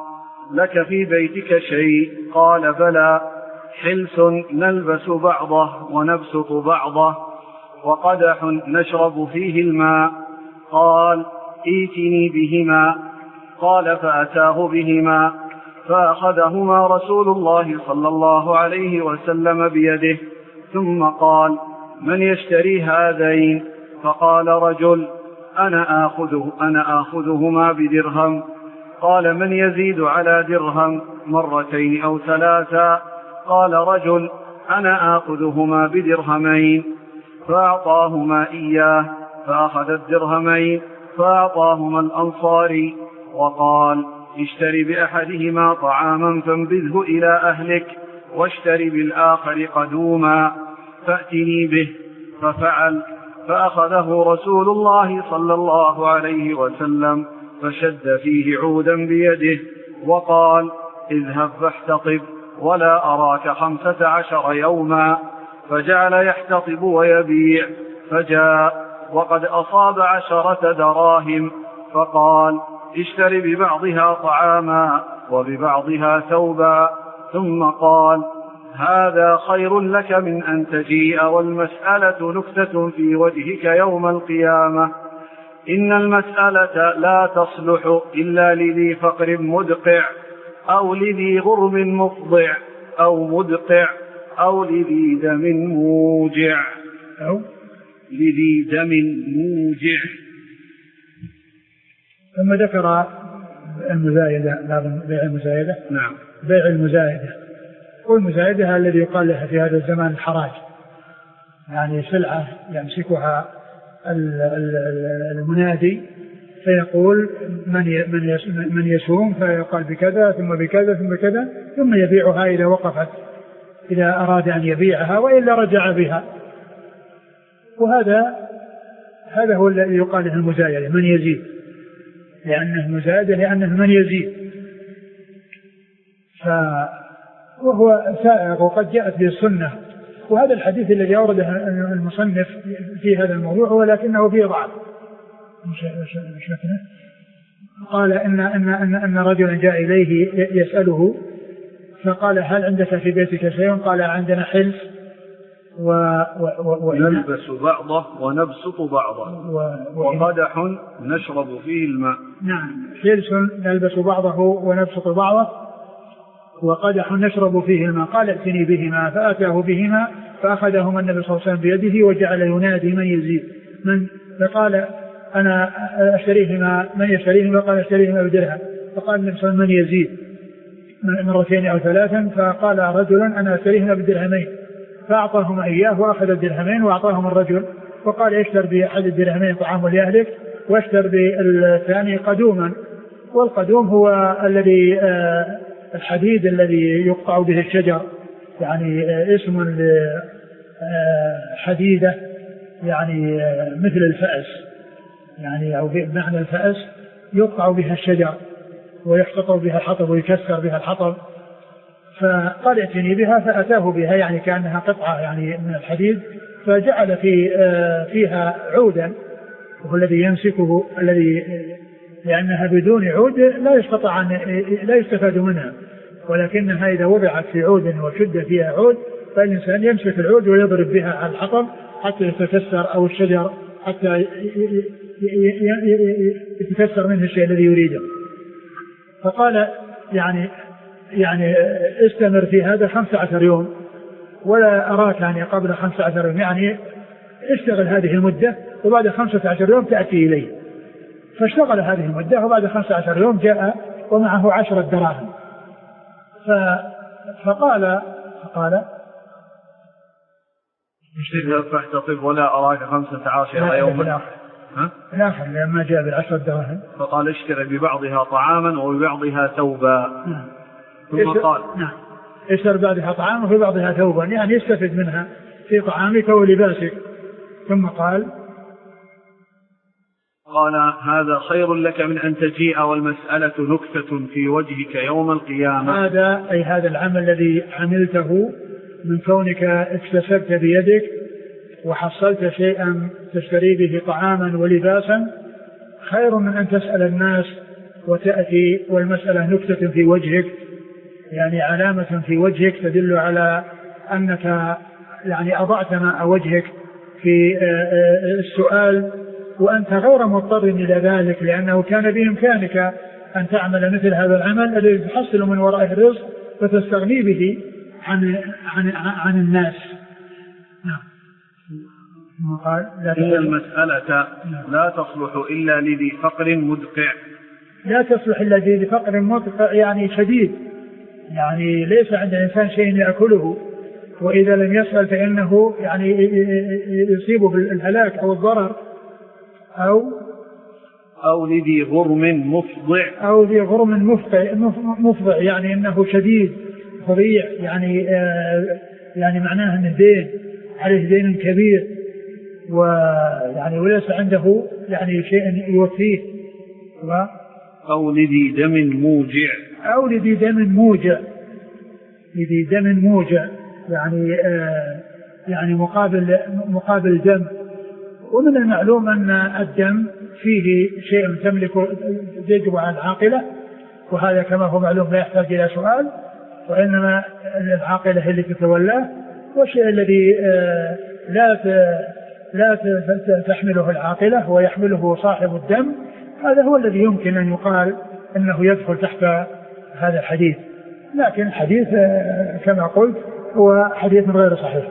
لك في بيتك شيء؟ قال: بلى، حلس نلبس بعضه ونبسط بعضه، وقدح نشرب فيه الماء. قال: ائتني بهما. قال: فأتاه بهما، فأخذهما رسول الله صلى الله عليه وسلم بيده، ثم قال: من يشتري هذين؟ فقال رجل: أنا آخذه أنا آخذهما بدرهم. قال: من يزيد على درهم؟ مرتين أو ثلاثا. قال رجل: أنا آخذهما بدرهمين. فأعطاهما إياه، فأخذ الدرهمين فأعطاهما الأنصاري، وقال: اشتري بأحدهما طعاما فانبذه إلى أهلك، واشتري بالآخر قدوما فأتني به. ففعل، فأخذه رسول الله صلى الله عليه وسلم فشد فيه عودا بيده وقال: اذهب فاحتطب، ولا أراك خمسة عشر يوما. فجعل يحتطب ويبيع، فجاء وقد أصاب عشرة دراهم، فقال: اشتري ببعضها طعاما وببعضها ثوبا. ثم قال: هذا خير لك من أن تجيء والمسألة نكتة في وجهك يوم القيامة. إن المسألة لا تصلح إلا لذي فقر مدقع، أو لذي غرم مفضع، أو مدقع، أو لذي دم موجع، أو لذي دم موجع. ثم ذكر المزايدة، بيع المزايدة. نعم. بيع المزايدة، والمزايدة الذي يقال لها في هذا الزمان الحراج، يعني سلعة يمسكها المنادي فيقول من من يسوم، فيقال بكذا ثم بكذا ثم بكذا، ثم يبيعها إذا وقفت، إذا أراد أن يبيعها، وإلا رجع بها. وهذا هذا هو الذي يقال له المزايدة، من يزيد، لأنه مزايدة لأنه من يزيد. ف وهو سائغ وقد جاءت به السنة، وهذا الحديث الذي أورده المصنف في هذا الموضوع ولكنه فيه ضعف. قال إن أن أن أن رجلا جاء إليه يسأله، فقال: هل عندك في بيتك شيء؟ قال: عندنا حلس و... و... و... نلبس بعضه ونبسط بعضه، و... وقدح نشرب فيه الماء. نعم، حلس نلبس بعضه ونبسط بعضه، وقدح نشرب فيه الماء. قال: ائتني بهما، فأتاه بهما، فأخذهما النبي صلى الله عليه وسلم بيده وجعل ينادي من يزيد من، فقال: أنا أشتريهما، من يشتريهما؟ قال: أشتريهما بدرهم. فقال النبي صلى الله عليه وسلم: من يزيد مرتين أو ثلاثا. فقال رجل: أنا أشتريهما بدرهمين. فأعطاهما إياه وأخذ الدرهمين وأعطاهما الرجل، وقال: اشتر بأحد الدرهمين طعام لأهلك، واشتر بالثاني قدوما. والقدوم هو الذي الحديد الذي يقطع به الشجر، يعني اسم حديدة، يعني مثل الفأس، يعني أو بمعنى الفأس يقطع بها الشجر ويحتط بها الحطب ويكسر بها الحطب. فقال ائتني بها فأتاه بها، يعني كأنها قطعة يعني من الحديد، فجعل في فيها عودا وهو الذي يمسكه، الذي لأنها بدون عود لا يستطيع أن لا يستفاد منها، ولكنها إذا وضعت في عود وشد فيها عود فالإنسان يمسك العود ويضرب بها على الحطب حتى يتكسر، أو الشجر حتى يتكسر منه الشيء الذي يريده. فقال يعني يعني استمر في هذا خمسة عشر يوم ولا أراك يعني قبل خمسة عشر يوم، يعني اشتغل هذه المدة وبعد خمسة عشر يوم تأتي إليه. فاشتغل هذه المدة وبعد خمسة عشر يوم جاء ومعه عشرة دراهم. فقال فقال اذهب فاحتطب ولا أراك خمسة عشر يوما. الآخر لما جاء بالعشرة دراهم فقال اشتري ببعضها طعاما وببعضها ثوبا. نعم. ثم قال نعم اشتري ببعضها طعاما وفي بعضها ثوبا، يعني يستفد منها في طعامك ولباسك. ثم قال قال هذا خير لك من أن تجيء والمسألة نكتة في وجهك يوم القيامة. هذا أي هذا العمل الذي عملته من كونك اكتسبت بيدك وحصلت شيئا تشتري به طعاما ولباسا خير من أن تسأل الناس وتأتي والمسألة نكتة في وجهك، يعني علامة في وجهك تدل على أنك يعني أضعت ماء وجهك في السؤال وأنت غير مضطر إلى ذلك، لأنه كان بإمكانك أن تعمل مثل هذا العمل الذي تحصل من وراء الرزق فتستغني به عن عن عن الناس. نعم. قال إن المسألة لا تصلح إلا لذي فقر مدقع. لا تصلح إلا لذي فقر مدقع يعني شديد، يعني ليس عند الإنسان شيء يأكله، وإذا لم يسأل فإنه يعني يصيبه بالهلاك أو الضرر، أو أو لذي غرم مفضع أو ذي غرم مفضع, مفضع يعني أنه شديد فظيع، يعني آه يعني معناه أنه دين عليه دين كبير ويعني وليس عنده يعني شيء يوفيه. و أو لذي دم موجع أو لذي دم موجع لذي دم موجع يعني آه يعني مقابل مقابل دم. ومن المعلوم أن الدم فيه شيء تملك يجب على العاقلة، وهذا كما هو معلوم لا يحتاج إلى سؤال، وإنما العاقلة هي اللي تتولاه، والشيء الذي لا لا تحمله العاقلة ويحمله صاحب الدم هذا هو الذي يمكن أن يقال أنه يدخل تحت هذا الحديث، لكن الحديث كما قلت هو حديث غير صحيح.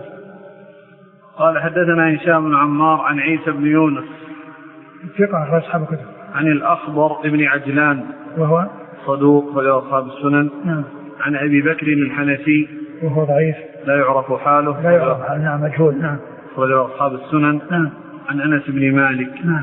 قال حدثنا هشام بن عمار عن عيسى بن يونس ثقة أصحاب الكتب، عن الأخضر ابن عجلان وهو صدوق رجل أصحاب السنن. نعم. عن أبي بكر الحنفي وهو ضعيف لا يعرف حاله لا يعرف حاله نعم مجهول. نعم. رجل أصحاب السنن. نعم. عن أنس بن مالك. نعم.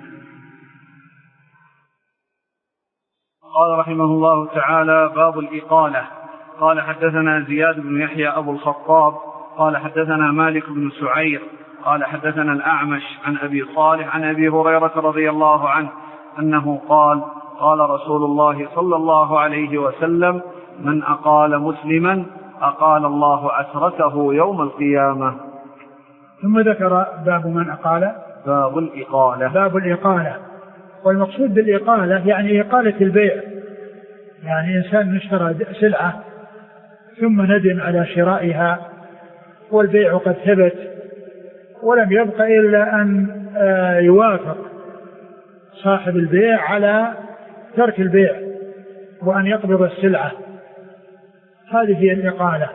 قال رحمه الله تعالى باب الإقالة. قال حدثنا زياد بن يحيى أبو الخطاب قال حدثنا مالك بن سعير قال حدثنا الأعمش عن أبي صالح عن أبي هريرة رضي الله عنه أنه قال قال رسول الله صلى الله عليه وسلم من أقال مسلما أقال الله عثرته يوم القيامة. ثم ذكر باب من أقال باب الإقالة. باب الإقالة، والمقصود بالإقالة يعني إقالة البيع، يعني إنسان اشترى سلعة ثم ندم على شرائها والبيع قد ثبت ولم يبق إلا أن يوافق صاحب البيع على ترك البيع وأن يقبض السلعة، هذه هي الإقالة،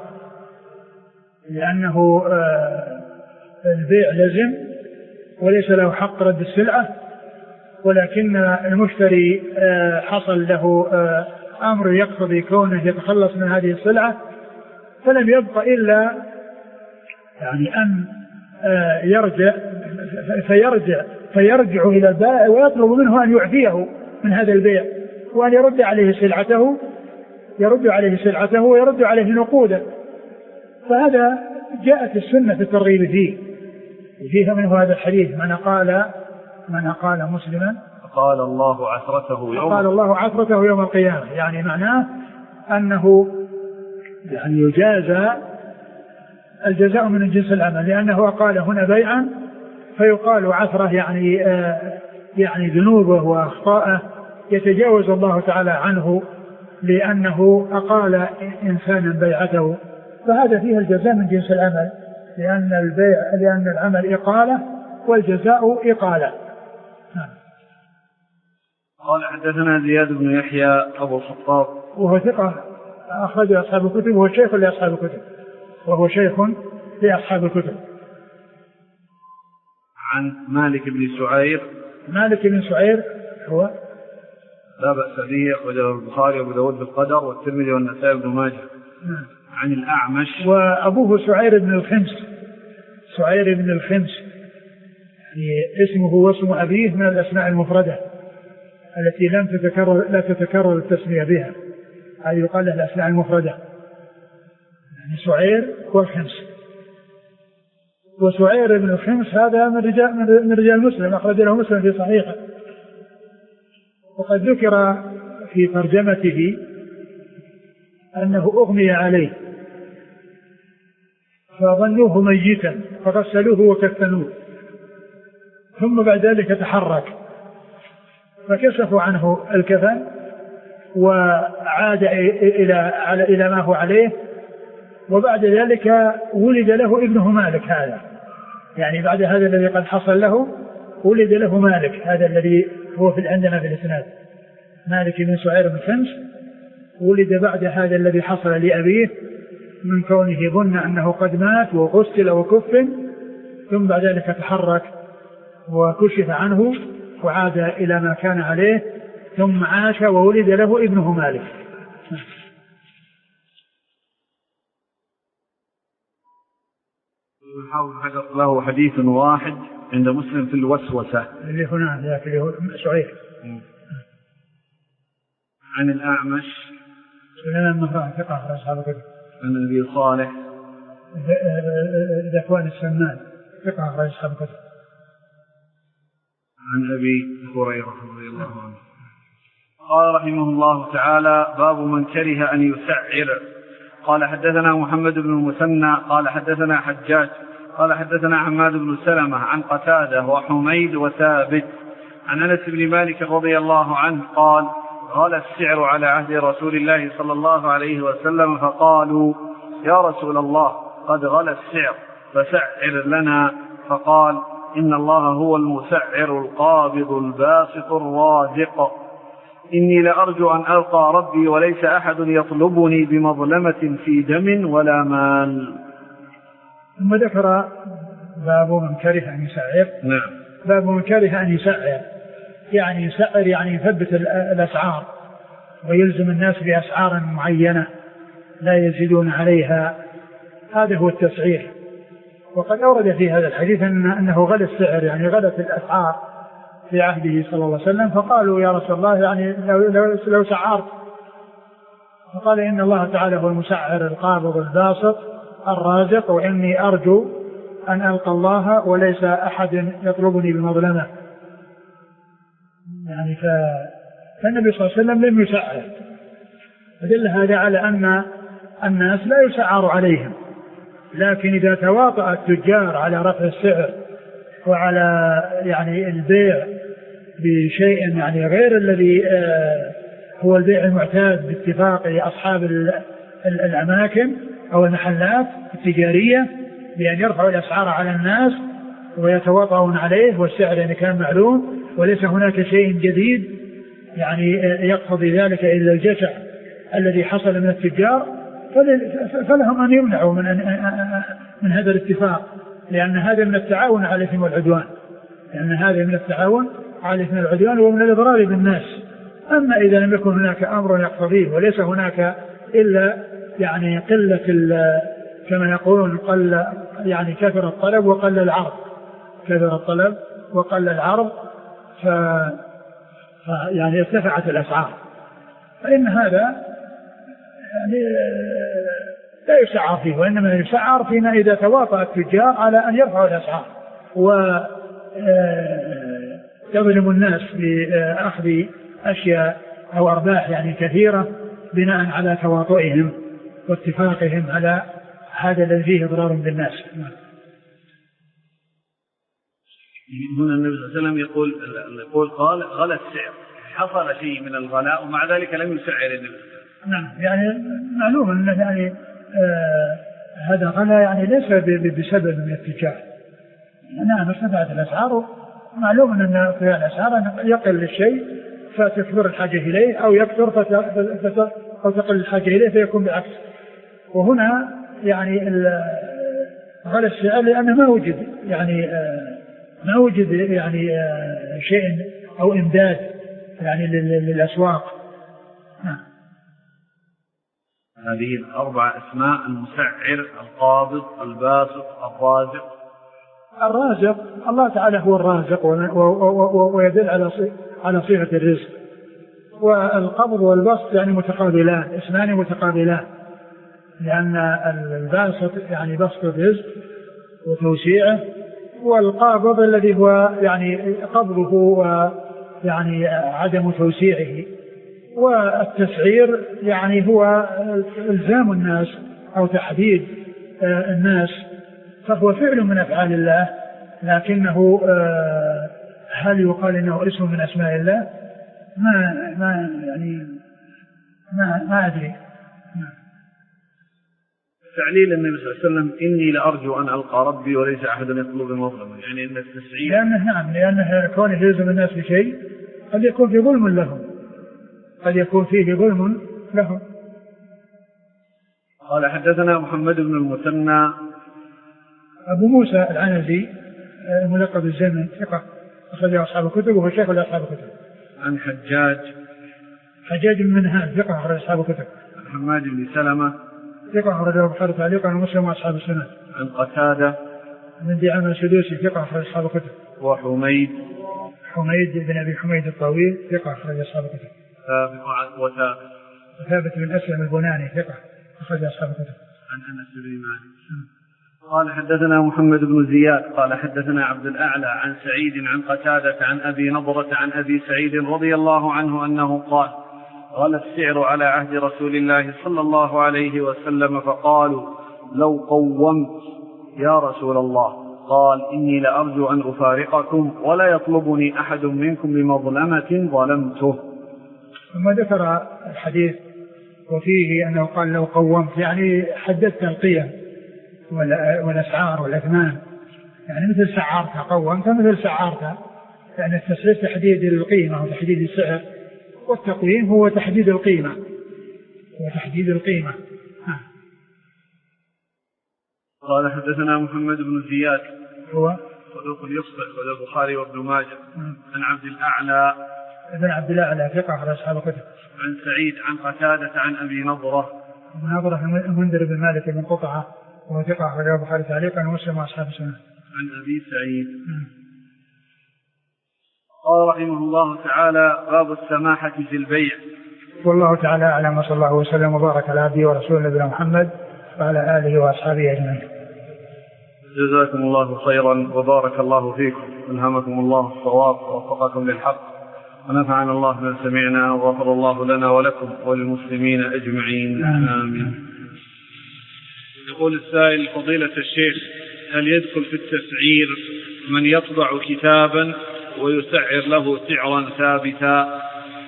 لأنه البيع لزم وليس له حق رد السلعة، ولكن المشتري حصل له أمر يقتضي كونه يتخلص من هذه السلعة، فلم يبق إلا يعني أن يرجع فيرجع فيرجع إلى البائع ويطلب منه أن يعفيه من هذا البيع وأن يرد عليه سلعته يرد عليه سلعته ويرد عليه نقوده. فهذا جاءت السنة في الترغيب فيه، فيها منه هذا الحديث: من قال من قال مسلما قال الله عثرته يوم قال الله عثرته يوم القيامة. يعني معناه أنه يعني يجازى الجزاء من جنس العمل، لأنه قال هنا بيعا فيقال عثرة يعني آه يعني ذنوبه وأخطاءه يتجاوز الله تعالى عنه لأنه أقال إنسانا بيعته، فهذا فيه الجزاء من جنس العمل، لأن البيع لأن العمل إقالة والجزاء إقالة. قال حدثنا زياد بن يحيى أبو الخطاب وهو ثقة أخرج أصحاب الكتب، وهو شيخ لأصحاب الكتب وهو شيخ لأصحاب الكتب. عن مالك بن سعير مالك بن سعير هو لا بأس به، أخرجه البخاري وأبو داود بالقدر والترمذي والنسائي بن ماجه. نعم. عن الأعمش وأبوه سعير بن الخمس سعير بن الخمس يعني اسمه واسم أبيه من الأسماء المفردة التي لم تتكرر لا تتكرر التسمية بها، هذه يقال لها الأسماء المفردة، يعني سعير والخمس. وسعير بن الخمس هذا من رجال من رجال مسلم، أخرج له مسلم في صحيحه. وقد ذكر في ترجمته أنه أغمي عليه فظنوه ميتا فغسلوه وكفنوه، ثم بعد ذلك تحرك فكشفوا عنه الكفن وعاد إلى إلى ما هو عليه، وبعد ذلك ولد له ابنه مالك هذا، يعني بعد هذا الذي قد حصل له ولد له مالك هذا الذي هو في عندنا في الإسناد، مالك بن سعير بن خمس ولد بعد هذا الذي حصل لأبيه من كونه ظن أنه قد مات وغسل وكفن، ثم بعد ذلك تحرك وكشف عنه وعاد إلى ما كان عليه، ثم عاش وولد له ابنه مالك. له حديث واحد عند مسلم في الوسوسة اللي هنا ذاك اللي هو سعير. عن الأعمش سليمان بن مهران ثقة أخرج أصحاب الكتب. عن أبي صالح ذكوان السمان ثقة أخرج أصحاب الكتب. عن أبي هريرة رضي الله عنه قال رحمه الله تعالى: باب من كره أن يسعر. قال حدثنا محمد بن المثنى قال حدثنا حجاج قال حدثنا حماد بن سلمة عن قتادة وحميد وثابت عن أنس بن مالك رضي الله عنه قال: غلى السعر على عهد رسول الله صلى الله عليه وسلم، فقالوا: يا رسول الله قد غلى السعر فسعر لنا، فقال: إن الله هو المسعر القابض الباسط الرازق، إني لأرجو أن ألقى ربي وليس أحد يطلبني بمظلمة في دم ولا مال. ثم ذكر باب من كره أن يسعر. نعم. باب من كره أن يسعر، يعني يسعر يعني يثبت الأسعار ويلزم الناس بأسعار معينة لا يزيدون عليها، هذا هو التسعير. وقد أورد في هذا الحديث أن أنه غلى السعر، يعني غلت الأسعار في عهده صلى الله عليه وسلم، فقالوا: يا رسول الله يعني لو, لو, لو سعرت، فقال: إن الله تعالى هو المسعر القابض الباسط الرازق، وإني أرجو أن ألقى الله وليس أحد يطلبني بمظلمة. يعني فالنبي صلى الله عليه وسلم لم يسعر، فدل هذا على أن الناس لا يسعر عليهم، لكن إذا تواطأ التجار على رفع السعر وعلى يعني البيع بشيء يعني غير الذي هو البيع المعتاد باتفاق أصحاب الأماكن أو المحلات التجارية بأن يرفعوا الأسعار على الناس ويتواطؤون عليه، والسعر يعني كان معلوم وليس هناك شيء جديد يعني يقتضي ذلك إلا الجشع الذي حصل من التجار، فلهم أن يمنعوا من, من هذا الاتفاق، لأن هذا من التعاون على الإثم والعدوان، لأن هذا من التعاون على الإثم والعدوان ومن الإضرار بالناس. أما إذا لم يكن هناك أمر يقتضيه وليس هناك إلا يعني قلة كما يقولون قل يعني كثر الطلب وقل العرض، كثر الطلب وقل العرض، ف يعني ارتفعت الأسعار، فإن هذا يعني لا يسعر فيه، وإنما يسعر فيما إذا تواطأ التجار على أن يرفعوا الأسعار، ويظلم الناس بأخذ أشياء أو أرباح يعني كثيرة بناء على تواطؤهم واتفاقهم على هذا الذي فيه إضرار بالناس. هنا النبي صلى الله عليه وسلم يقول يقول قال غلى السعر، حصل شيء من الغلاء ومع ذلك لم يسعر النبي. نعم يعني معلوم أن يعني آه هذا غلا يعني ليس بسبب من التجار. نعم ارتفعت الأسعار، معلوم أن ارتفاع الأسعار يقل الشيء فتكثر الحاجة إليه أو يكثر فتقل الحاجة إليه فيكون بالعكس. وهنا يعني غلا السعر لأنه ما وجد يعني آه ما وجد يعني آه شيء أو إمداد يعني للأسواق. نعم. هذه الأربع أسماء: المسعر، القابض، الباسط، الرازق. الرازق الله تعالى هو الرازق ويدل على على صيغة الرزق. والقبض والبسط يعني متقابلان، اسمان متقابلان، لأن الباسط يعني بسط الرزق وتوسيعه، والقابض الذي هو يعني قبضه ويعني عدم توسيعه. والتسعير يعني هو إلزام الناس أو تحديد الناس، فهو فعل من أفعال الله، لكنه هل يقال إنه اسم من أسماء الله؟ ما ما يعني ما ما أدري. تعليل النبي صلى الله عليه وسلم: إني لأرجو أن ألقى ربي وليس أحد يطلب مظلما، يعني إن التسعير لأنه نعم لأنه كونه يلزم الناس بشيء قد يكون في ظلم لهم، قد يكون فيه ظلم لهم. قال حدثنا محمد بن المثنى أبو موسى العنزي ملقب الزمن ثقة أخرجه أصحاب الكتب وهو شيخ أصحاب الكتب. عن حجاج حجاج بن منهال ثقة أخرج أصحاب الكتب. عن حماد بن سلمة ثقة أخرجه البخاري تعليقا ومسلم وأصحاب السنن. عن قتادة من دعامة السدوسي ثقة أخرج أصحاب الكتب. وحميد حميد بن أبي حميد الطويل ثقة أخرج أصحاب الكتب. ثابت وثابت ثابت بن أسلم البناني ثقة أخرج أصحاب الكتب. عن أنس بن مالك قال حدثنا محمد بن زياد قال حدثنا عبد الأعلى عن سعيد عن قتادة عن أبي نضرة عن أبي سعيد رضي الله عنه أنه قال: غلى السعر على عهد رسول الله صلى الله عليه وسلم فقالوا: لو قومت يا رسول الله. قال: إني لأرجو أن أفارقكم ولا يطلبني أحد منكم بمظلمة ظلمته. ثم ذكر الحديث وفيه أنه قال: لو قومت يعني حددت القيم والأسعار والأثمان، يعني مثل سعرت قومت مثل سعرت، يعني التسعير تحديد القيمة وتحديد السعر، والتقويم هو تحديد القيمة وتحديد القيمة. ها. قال حدثنا محمد بن زياد هو صدوق يصبح وله البخاري وابن ماجه. عن عبد الأعلى ابن عبد الأعلى ثقة أخرج أصحاب الكتب. عن سعيد عن قتادة عن أبي نضرة نضرة المنذر بن مالك بن قطعة وهو ثقة أخرجه البخاري تعليقا ومسلم وأصحاب السنن. عن أبي سعيد. قال رحمه الله تعالى: باب السماحة في البيع. والله تعالى أعلم، وصلى الله وسلم وبارك على عبده ورسوله نبينا محمد وعلى آله وأصحابه أجمعين. جزاكم الله خيرا وبارك الله فيكم، ألهمكم الله الصواب ووفقكم للحق، ونفعنا الله بما سمعنا، وغفر الله لنا ولكم وللمسلمين أجمعين. آمين. يقول السائل: فضيلة الشيخ، هل يدخل في التسعير من يطبع كتابا ويسعر له سعرا ثابتا؟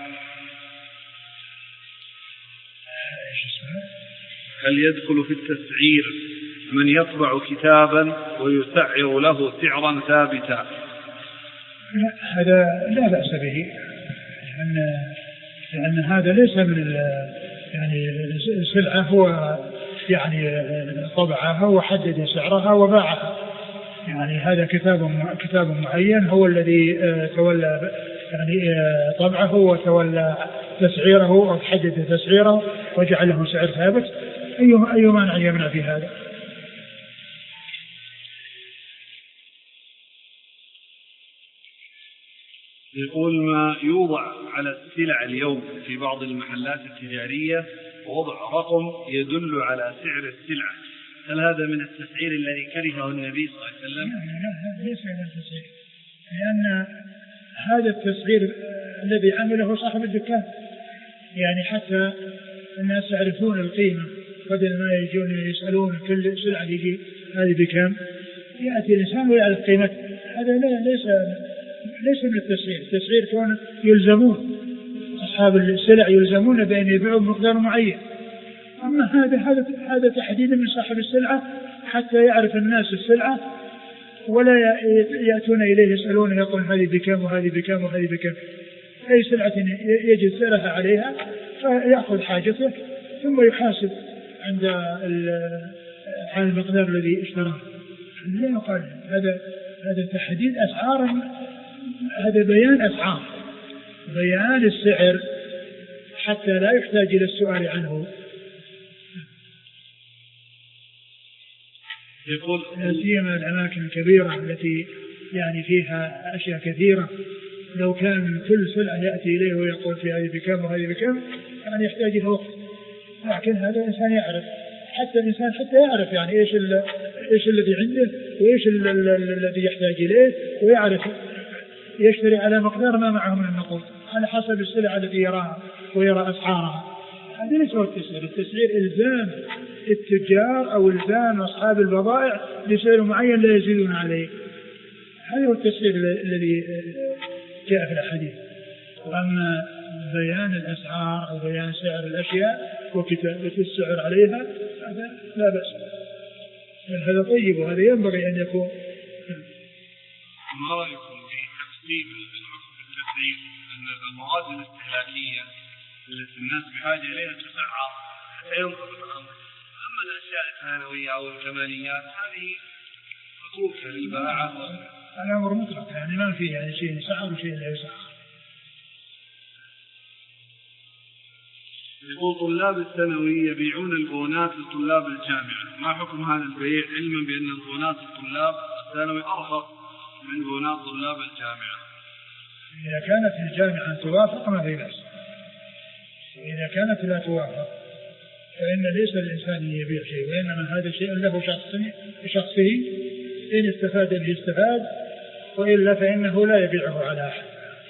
هل يدخل في التسعير من يطبع كتابا ويسعر له سعرا ثابتا؟ لا، هذا لا بأس به، لأن, لأن هذا ليس من يعني السلعة، هو يعني طبعها وحدد سعرها وباعها، يعني هذا كتاب كتاب معين هو الذي تولى يعني طبعه وتولى تسعيره أو حدد تسعيره وجعل له سعر ثابت. أي أي مانع يمنع في هذا؟ يقول: ما يوضع على السلع اليوم في بعض المحلات التجارية وضع رقم يدل على سعر السلعة، هل هذا من التسعير الذي كرهه النبي صلى الله عليه وسلم؟ لا ليس من التسعير، لأن هذا التسعير الذي عمله صاحب الدكان، يعني حتى الناس يعرفون القيمة بدل ما يجون يسألون كل سلعة يجي هذه بكم، يأتي الإنسان ويعرف قيمته. هذا ليس ليس من التسعير. التسعير كون يلزمون أصحاب السلع يلزمون بأن يبيعوا بمقدار معين، أما هذا هذا هذا تحديد من صاحب السلعة حتى يعرف الناس السلعة ولا يأتون إليه يسألون يقول هذه بكم وهذه بكم وهذه بكم. أي سلعة يجد سعرها عليها فيأخذ حاجته ثم يحاسب عند على المقدار الذي اشتراه. لا يقال هذا هذا تحديد أسعار، هذا بيان أسعار، بيان السعر حتى لا يحتاج إلى السؤال عنه. يقول لا سيما الأماكن الكبيرة التي يعني فيها أشياء كثيرة، لو كان كل سلعة يأتي إليه ويقول في هذه بكم وهذه بكم يعني يحتاج إلى وقت، لكن هذا الإنسان يعرف، حتى الإنسان حتى يعرف يعني إيش إيش الذي عنده وإيش الذي يحتاج إليه، ويعرف يشتري على مقدار ما معه من النقود على حسب السلعة التي يراها ويرى أسعارها. هذا ليس هو التسعير. التسعير إلزام التجار أو إلزام أصحاب البضائع بسعر معين لا يزيدون عليه. هذا هو التسعير الذي جاء في الحديث. وأما بيان الأسعار أو بيان سعر الأشياء وكتابة السعر عليها هذا لا بأس، هذا طيب وهذا ينبغي أن يكون. ما رأيكم في تقسيم العقد بالتسعير أن المواد الاستهلاكية التي الناس بحاجة إليها تسعر حتى ينضبط الأمر، أما الأشياء الثانوية أو الكماليات هذه متروكة للباعة؟ الأمر مطلق، يعني ما في يعني شيء يسعر وشيء لا يسعر. يقول طلاب الثانوي يبيعون البونات لطلاب الجامعة، ما حكم هذا البيع علما بأن البونات لطلاب الثانوي أرخص من بونات طلاب الجامعة؟ إذا كانت الجامعة توافق ما في بأس، وإذا كانت لا توافق فإن ليس الإنسان يبيع شيء، وإنما هذا شيء له شخصه، إن استفاد به استفاد، وإلا فإنه لا يبيعه على أحد.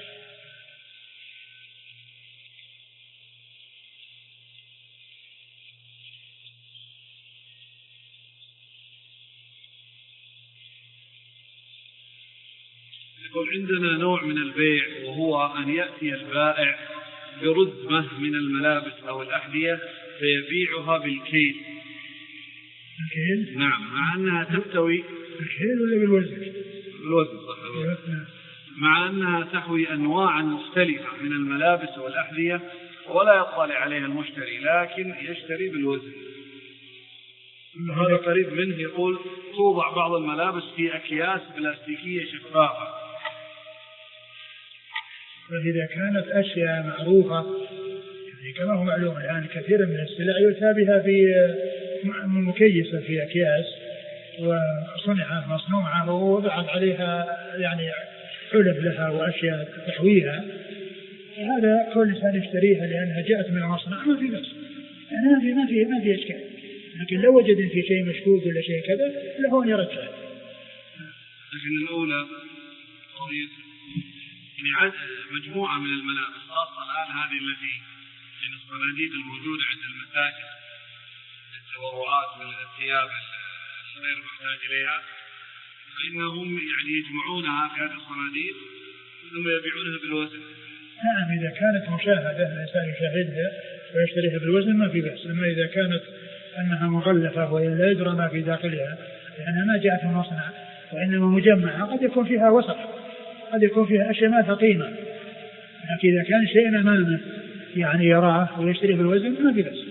يقول عندنا نوع من البيع وهو أن يأتي البائع برزمة من الملابس أو الأحذية فيبيعها بالكيل. الكيل؟ نعم، مع أنها تحتوي بالكيل ولا بالوزن؟ بالوزن صحيح. مع أنها تحوي أنواع مختلفة من الملابس والأحذية ولا يطلع عليها المشتري، لكن يشتري بالوزن. هذا قريب منه. يقول توضع بعض الملابس في أكياس بلاستيكية شفافة. فإذا كانت أشياء معروفة يعني كما هو معلوم الآن كثيرا من السلع يؤتى بها في مكيسة في أكياس وصنعت مصنوعة ووضعت عليها يعني حلب لها وأشياء تحويها، هذا كل إنسان يشتريها لأنها جاءت من المصنع ما في بس، يعني ما في ما في إشكال. لكن لو وجد في شيء مشكوك ولا شيء كذا له أن يرجع. لكن الأولى يعني مجموعة من الملابس خاصة الآن هذه التي من الصناديق الموجودة عند المساجد للتبرعات والثياب الغير محتاج إليها، فإنهم يعني يجمعونها في هذه الصناديق ثم يبيعونها بالوزن. نعم، إذا كانت مشاهدة الإنسان يشاهدها ويشتريها بالوزن ما في بأس، أما إذا كانت أنها مغلفة ولا يدرى ما في داخلها لأنها ما جاءت من مصنع وإنما مجمعة قد يكون فيها وسخ، قد يكون فيها أشياء ما ثقيمة، لكن إذا كان شيء أمامه يعني يراه ويشتري بالوزن ما في بأس.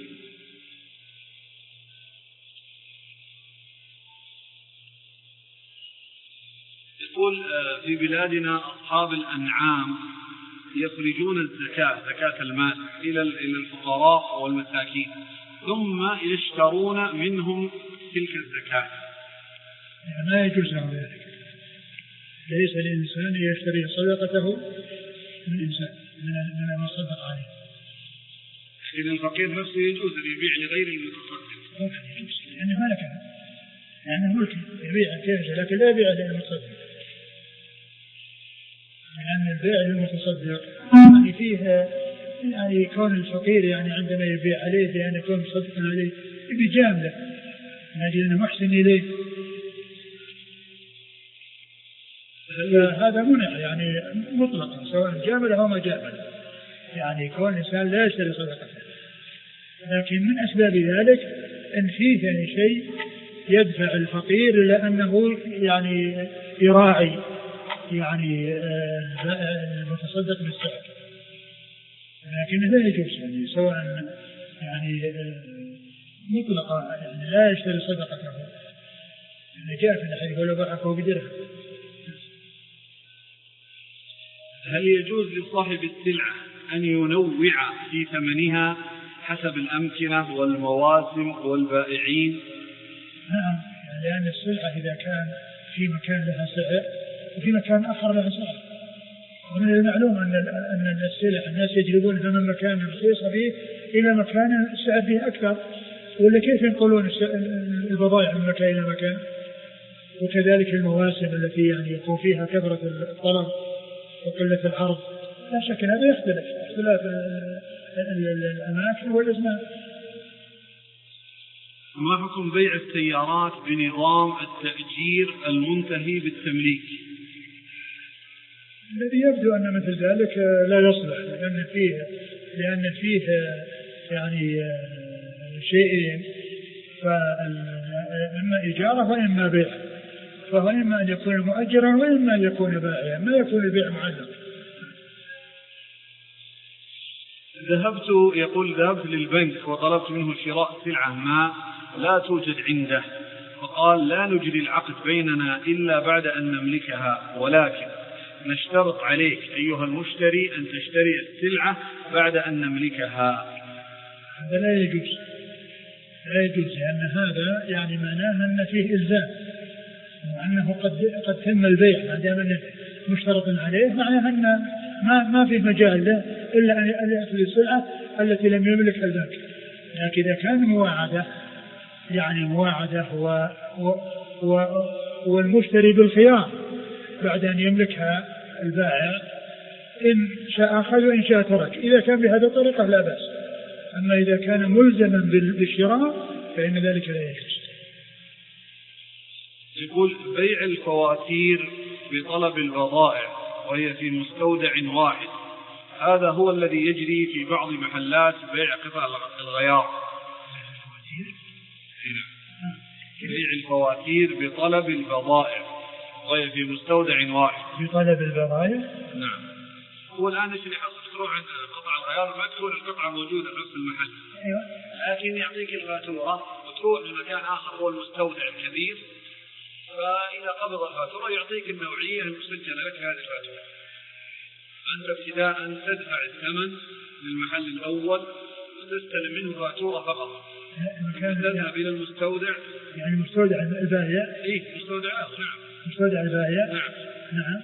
يقول في بلادنا أصحاب الأنعام يخرجون الزكاة زكاة المال إلى الفقراء والمساكين ثم يشترون منهم تلك الزكاة. يعني ما يجوز له ذلك، ليس الإنسان يشتري صدقته من إنسان من من المصدق عليه. لكن الفقير نفسه يجوز أن يبيع لغير المتصدق. يجوز لأنه ما لك يعني ملك يبيع كيف لكن لا يبيع للمتصدق، لأن البيع للمتصدق يعني فيه يعني كون الفقير يعني عندما يبيع عليه لأن يكون مصدقا عليه يبي جامله يعني أنه محسن إليه، هذا منع يعني مطلقا سواء جامل أو ما جامل، يعني كون الإنسان لا يشتري صدقته. لكن من أسباب ذلك أن فيه يعني شيء يدفع الفقير إلى أنه يعني يراعي يعني المتصدق بالسعر، لكن لا يجوز يعني سواء يعني مطلقا يعني لا يشتري صدقته، يعني جاء في الحديث ولو باعه بدرهم. هل يجوز لصاحب السلعة أن ينوع في ثمنها حسب الأمكنة والمواسم والبائعين؟ نعم، لأن السلعة إذا كان في مكان لها سعر وفي مكان آخر لها سعر، ومن المعلوم أن أن السلع الناس يجلبونها من مكان رخيص فيه إلى مكان السعر فيه أكثر، ولا كيف ينقلون البضائع من مكان إلى مكان؟ وكذلك المواسم التي يعني يكون فيها كثرة الطلب وقلة العرض، لا شك هذا يختلف اختلاف الأماكن والأزمان. ما حكم بيع السيارات بنظام التأجير المنتهي بالتمليك؟ الذي يبدو أن مثل ذلك لا يصلح، لأن فيه لأن فيه يعني شيئين، فإما إجارة وإما بيع، فهو إما أن يكون مؤجرا وإما أن يكون بائعا، ما يكون البيع معلق. ذهبت يقول ذهبت للبنك وطلبت منه شراء سلعة ما لا توجد عنده، فقال لا نجري العقد بيننا إلا بعد أن نملكها، ولكن نشترط عليك أيها المشتري أن تشتري السلعة بعد أن نملكها. هذا لا يجوز، لا يجوز، لأن هذا يعني معناه أن فيه إلزام، وأنه قد قد تم البيع ما دام أنه مشترط عليه، معناه أن ما ما في مجال له إلا أن يأخذ السلعة التي لم يملك البنك. لكن إذا كان مواعدة يعني مواعدة و و والمشتري بالخيار بعد أن يملكها البائع، إن شاء أخذ وإن شاء ترك، إذا كان بهذه الطريقة لا بأس. أما إذا كان ملزما بالشراء فإن ذلك لا يجوز. يقول بيع الفواتير بطلب البضائع وهي في مستودع واحد، هذا هو الذي يجري في بعض محلات بيع قطع الغيار. بيع الفواتير بطلب البضائع وهي في مستودع واحد. بطلب البضائع؟ نعم. هو الآن يشري حصة تروح عند قطع الغيار ما تكون القطعة موجودة في نفس المحل. أيوة. لكن يعطيك الفاتورة وتروح لمكان آخر هو المستودع الكبير، فإذا قبض الفاتورة يعطيك النوعية المسجلة لك هذه الفاتورة. أنت ابتداء تدفع الثمن للمحل الأول وتستلم منه فاتورة فقط. تذهب إلى المستودع، يعني مستودع البائع. إيه مستودع آخر. نعم. مستودع البائع. نعم. نعم.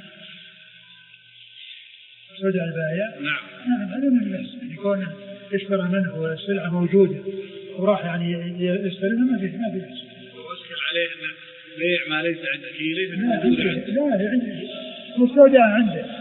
مستودع البائع. نعم. نعم هذا من الناس يكون يشترى منه والسلعة موجودة وراح يعني يستلمها ما في ما في ناس. وأشكل عليه أن بيع ما ليس عندك ليس لا عنده لا عنده مستودع عنده